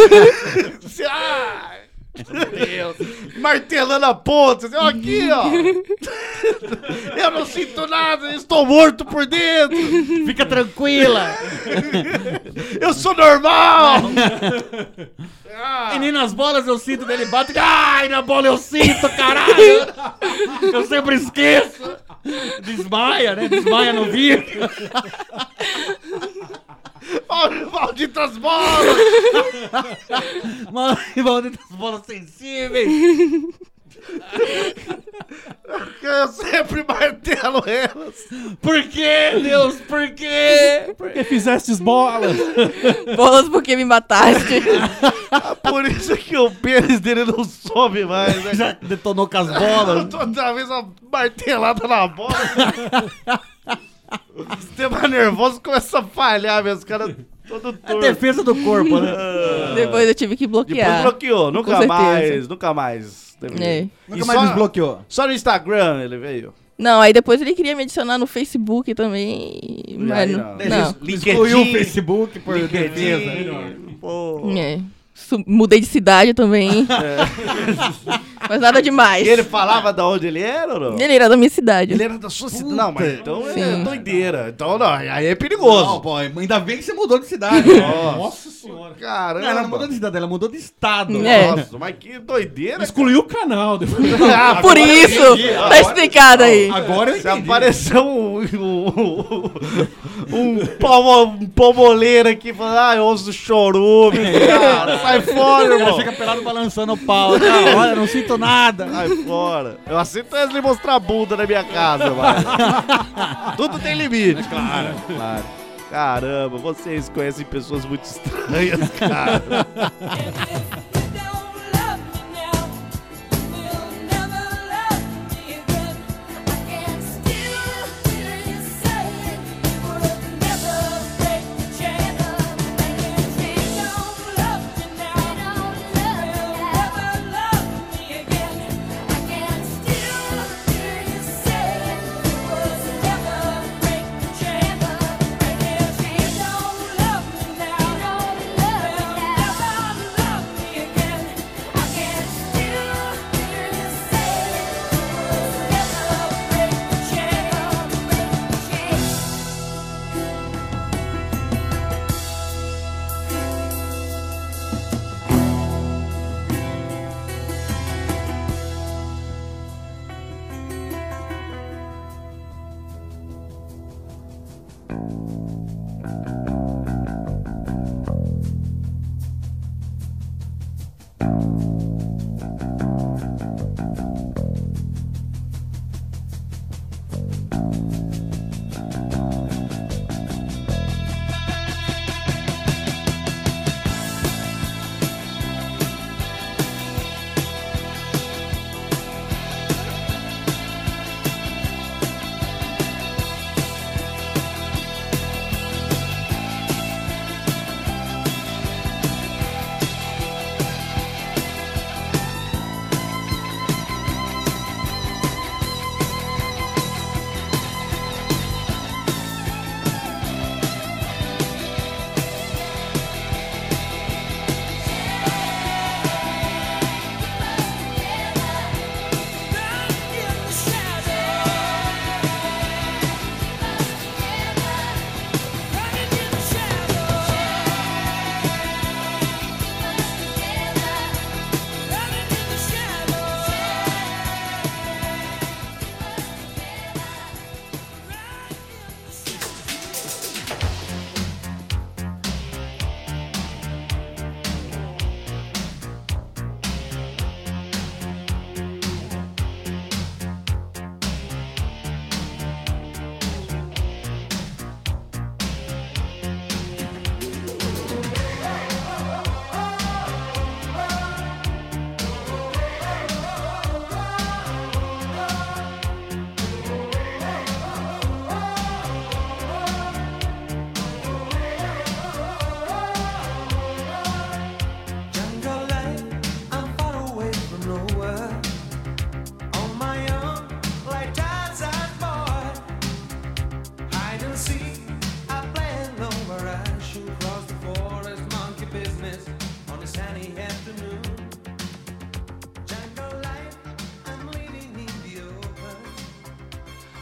Ai, meu Deus. Martelando a ponta. Ó, aqui, ó. Eu não sinto nada, estou morto por dentro. Fica tranquila. Eu sou normal. E nem nas bolas eu sinto dele bate. Ai, na bola eu sinto, caralho. Eu sempre esqueço. Desmaia, né? Desmaia no vidro. Malditas bolas. Malditas bolas sensíveis. Eu sempre martelo elas. Por quê, Deus? Por quê? Porque fizestes bolas. Bolas porque me mataste. Por isso que o pênis dele não sobe mais, né? Já detonou com as bolas. Toda vez uma martelada na bola. O sistema nervoso começa a falhar mesmo, os caras todo É torto. defesa do corpo, né? Depois eu tive que bloquear. Depois bloqueou, Com nunca certeza. mais, nunca mais. É. Nunca mais desbloqueou. Só no Instagram ele veio. Não, aí depois ele queria me adicionar no Facebook também. Mas aí não. não. não. Excluiu o Facebook por defesa. LinkedIn, pô. É. Mudei de cidade também. Mas nada demais. E ele falava de onde ele era ou não? Ele era da minha cidade. Ele era da sua cidade. Não, mas então é Sim. doideira. Então não, aí é perigoso. Não, pô, ainda bem que você mudou de cidade. Nossa senhora. Caramba. Não, ela não mudou de cidade, ela mudou de estado. É. Nossa, mas que doideira. Excluiu o canal depois. Ah, Por agora eu isso, entendi. tá explicado aí. Agora eu Se entendi. apareceu um pomoleiro aqui falando, ah, eu ouço chorume, cara, sai fora, Ela irmão. fica pelado balançando o pau. Não, olha, não sinto nada. Sai fora. Eu aceito ele mostrar a bunda na minha casa, mas... Tudo tem limite. Claro. Caramba, vocês conhecem pessoas muito estranhas, cara.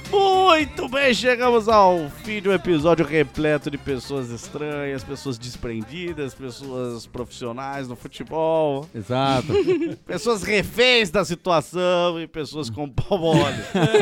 Muito bem, chegamos ao fim de um episódio repleto de pessoas estranhas, pessoas desprendidas, pessoas profissionais no futebol. Exato. Pessoas reféns da situação e pessoas com pau mole.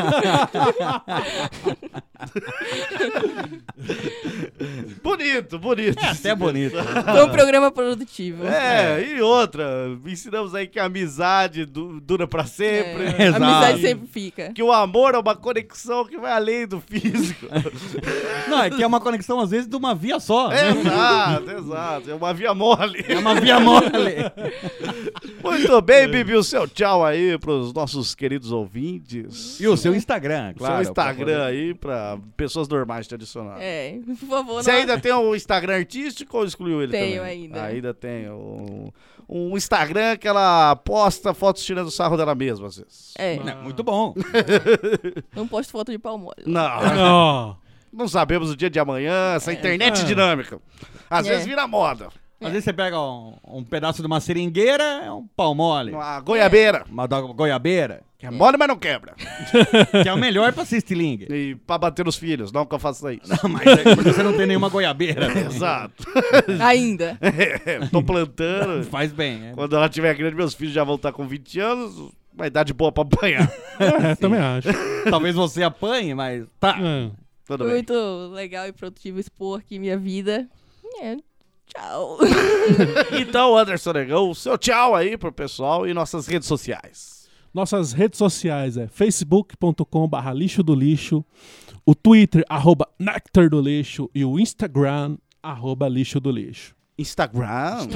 Bonito. Até bonito. Foi um programa produtivo. E outra, ensinamos aí que a amizade dura pra sempre. A amizade sempre fica. Que o amor é uma conexão que vai além do físico. Não, é que é uma conexão, às vezes, de uma via só. Exato. É uma via mole. É uma via mole. Muito bem, Bibi, o seu tchau aí pros nossos queridos ouvintes. E o seu Instagram, claro. Seu Instagram aí pra pessoas normais te adicionar. Por favor. Você ainda tem um Instagram artístico ou excluiu ele Tenho também? ainda. Ainda tem. Um Instagram que ela posta fotos tirando sarro dela mesma, às vezes. Muito bom. Não posto foto de pau mole. Não sabemos o dia de amanhã, essa internet dinâmica. Às vezes vira moda. Às vezes você pega um pedaço de uma seringueira, é um pau mole. Uma goiabeira. Uma goiabeira. Que é mole, mas não quebra. Que é o melhor pra ser estilingue. E pra bater nos filhos, não que eu faça isso. Não, mas é porque você não tem nenhuma goiabeira. Exato. Ainda. Tô plantando. Faz bem. Quando ela tiver grande, meus filhos já vão estar com 20 anos. Uma idade boa pra apanhar. Também acho. Talvez você apanhe, mas tá. Tudo Foi bem. muito legal e produtivo expor aqui minha vida. Tchau. Então, Anderson Negão, o seu tchau aí pro pessoal e nossas redes sociais. Nossas redes sociais é facebook.com/lixo do lixo, o Twitter @nectar_do_lixo e o Instagram @lixo do lixo. Instagram.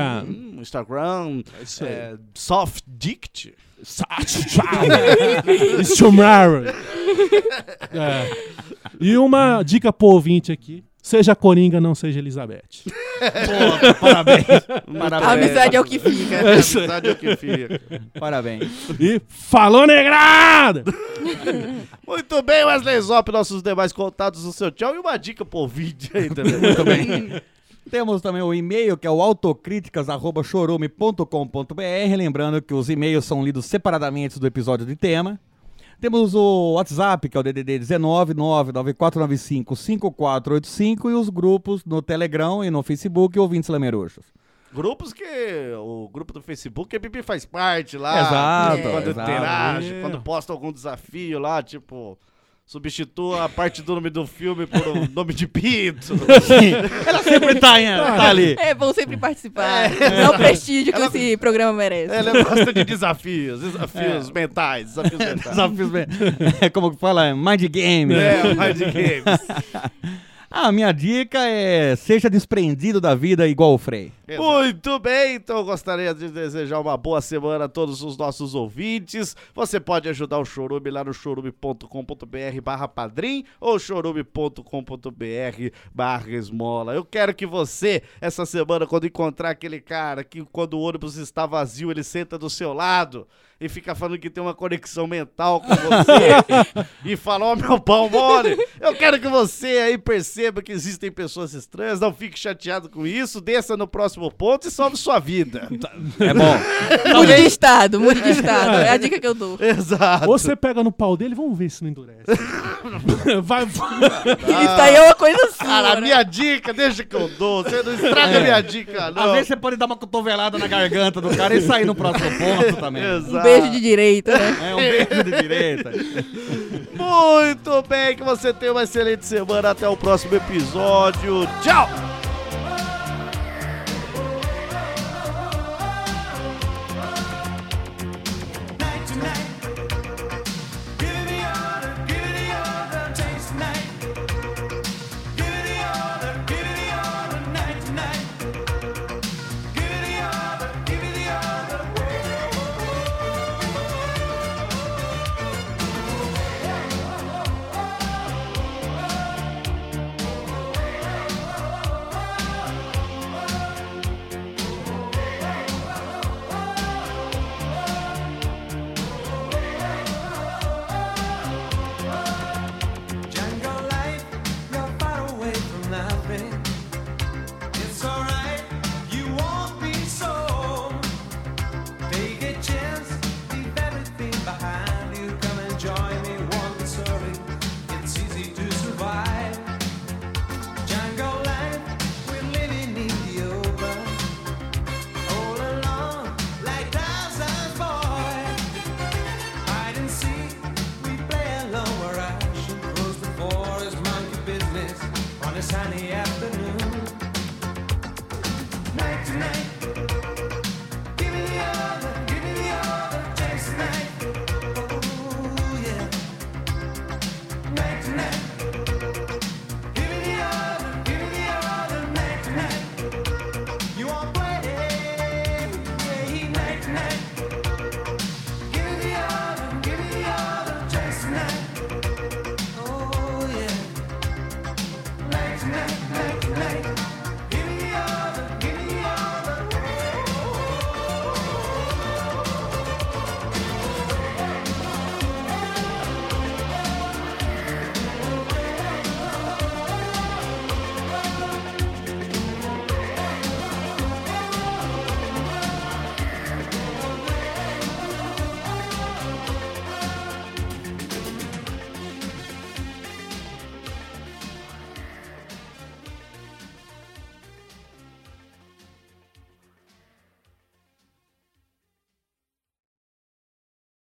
Soft Dict. E uma dica pro ouvinte aqui: seja Coringa, não seja Elizabeth. Pô, parabéns. A amizade é o que fica. A amizade é o que fica. Parabéns. E falou, negrada! Muito bem, Wesley Zop, nossos demais contatos do seu tchau. E uma dica pro ouvinte aí também. Muito bem. Temos também o e-mail, que é o autocríticas@chorume.com.br. Lembrando que os e-mails são lidos separadamente do episódio de tema. Temos o WhatsApp, que é o DDD 19994955485, e os grupos no Telegram e no Facebook, Ouvintes Lameruxos. Grupos que o grupo do Facebook, a Bibi faz parte lá. Exato. Quando exato. interage, quando posta algum desafio lá, tipo... Substitua a parte do nome do filme por um nome de pinto. Sim, ela sempre tá ali. É bom sempre participar. É o prestígio que esse programa merece. Ela gosta de desafios mentais. Como que fala? Mind Game. Mind Games. A minha dica é: seja desprendido da vida igual o Frei. Muito bem, então eu gostaria de desejar uma boa semana a todos os nossos ouvintes. Você pode ajudar o Chorume lá no chorume.com.br/padrim ou chorume.com.br/esmola. Eu quero que você, essa semana, quando encontrar aquele cara que quando o ônibus está vazio, ele senta do seu lado e fica falando que tem uma conexão mental com você e fala, ó, meu pau mole. Eu quero que você aí perceba que existem pessoas estranhas, não fique chateado com isso, desça no próximo ponto e salve sua vida. É bom. Mude de estado. É a dica que eu dou. Exato. Ou você pega no pau dele, vamos ver se não endurece. Vai. Isso aí é uma coisa sua, Cara, a né? minha dica, deixa que eu dou. Você não estraga a minha dica, não. Às vezes você pode dar uma cotovelada na garganta do cara e sair no próximo ponto também. Exato. Um beijo de direita, né? É um beijo de direita. Muito bem, que você tenha uma excelente semana. Até o próximo episódio. Tchau!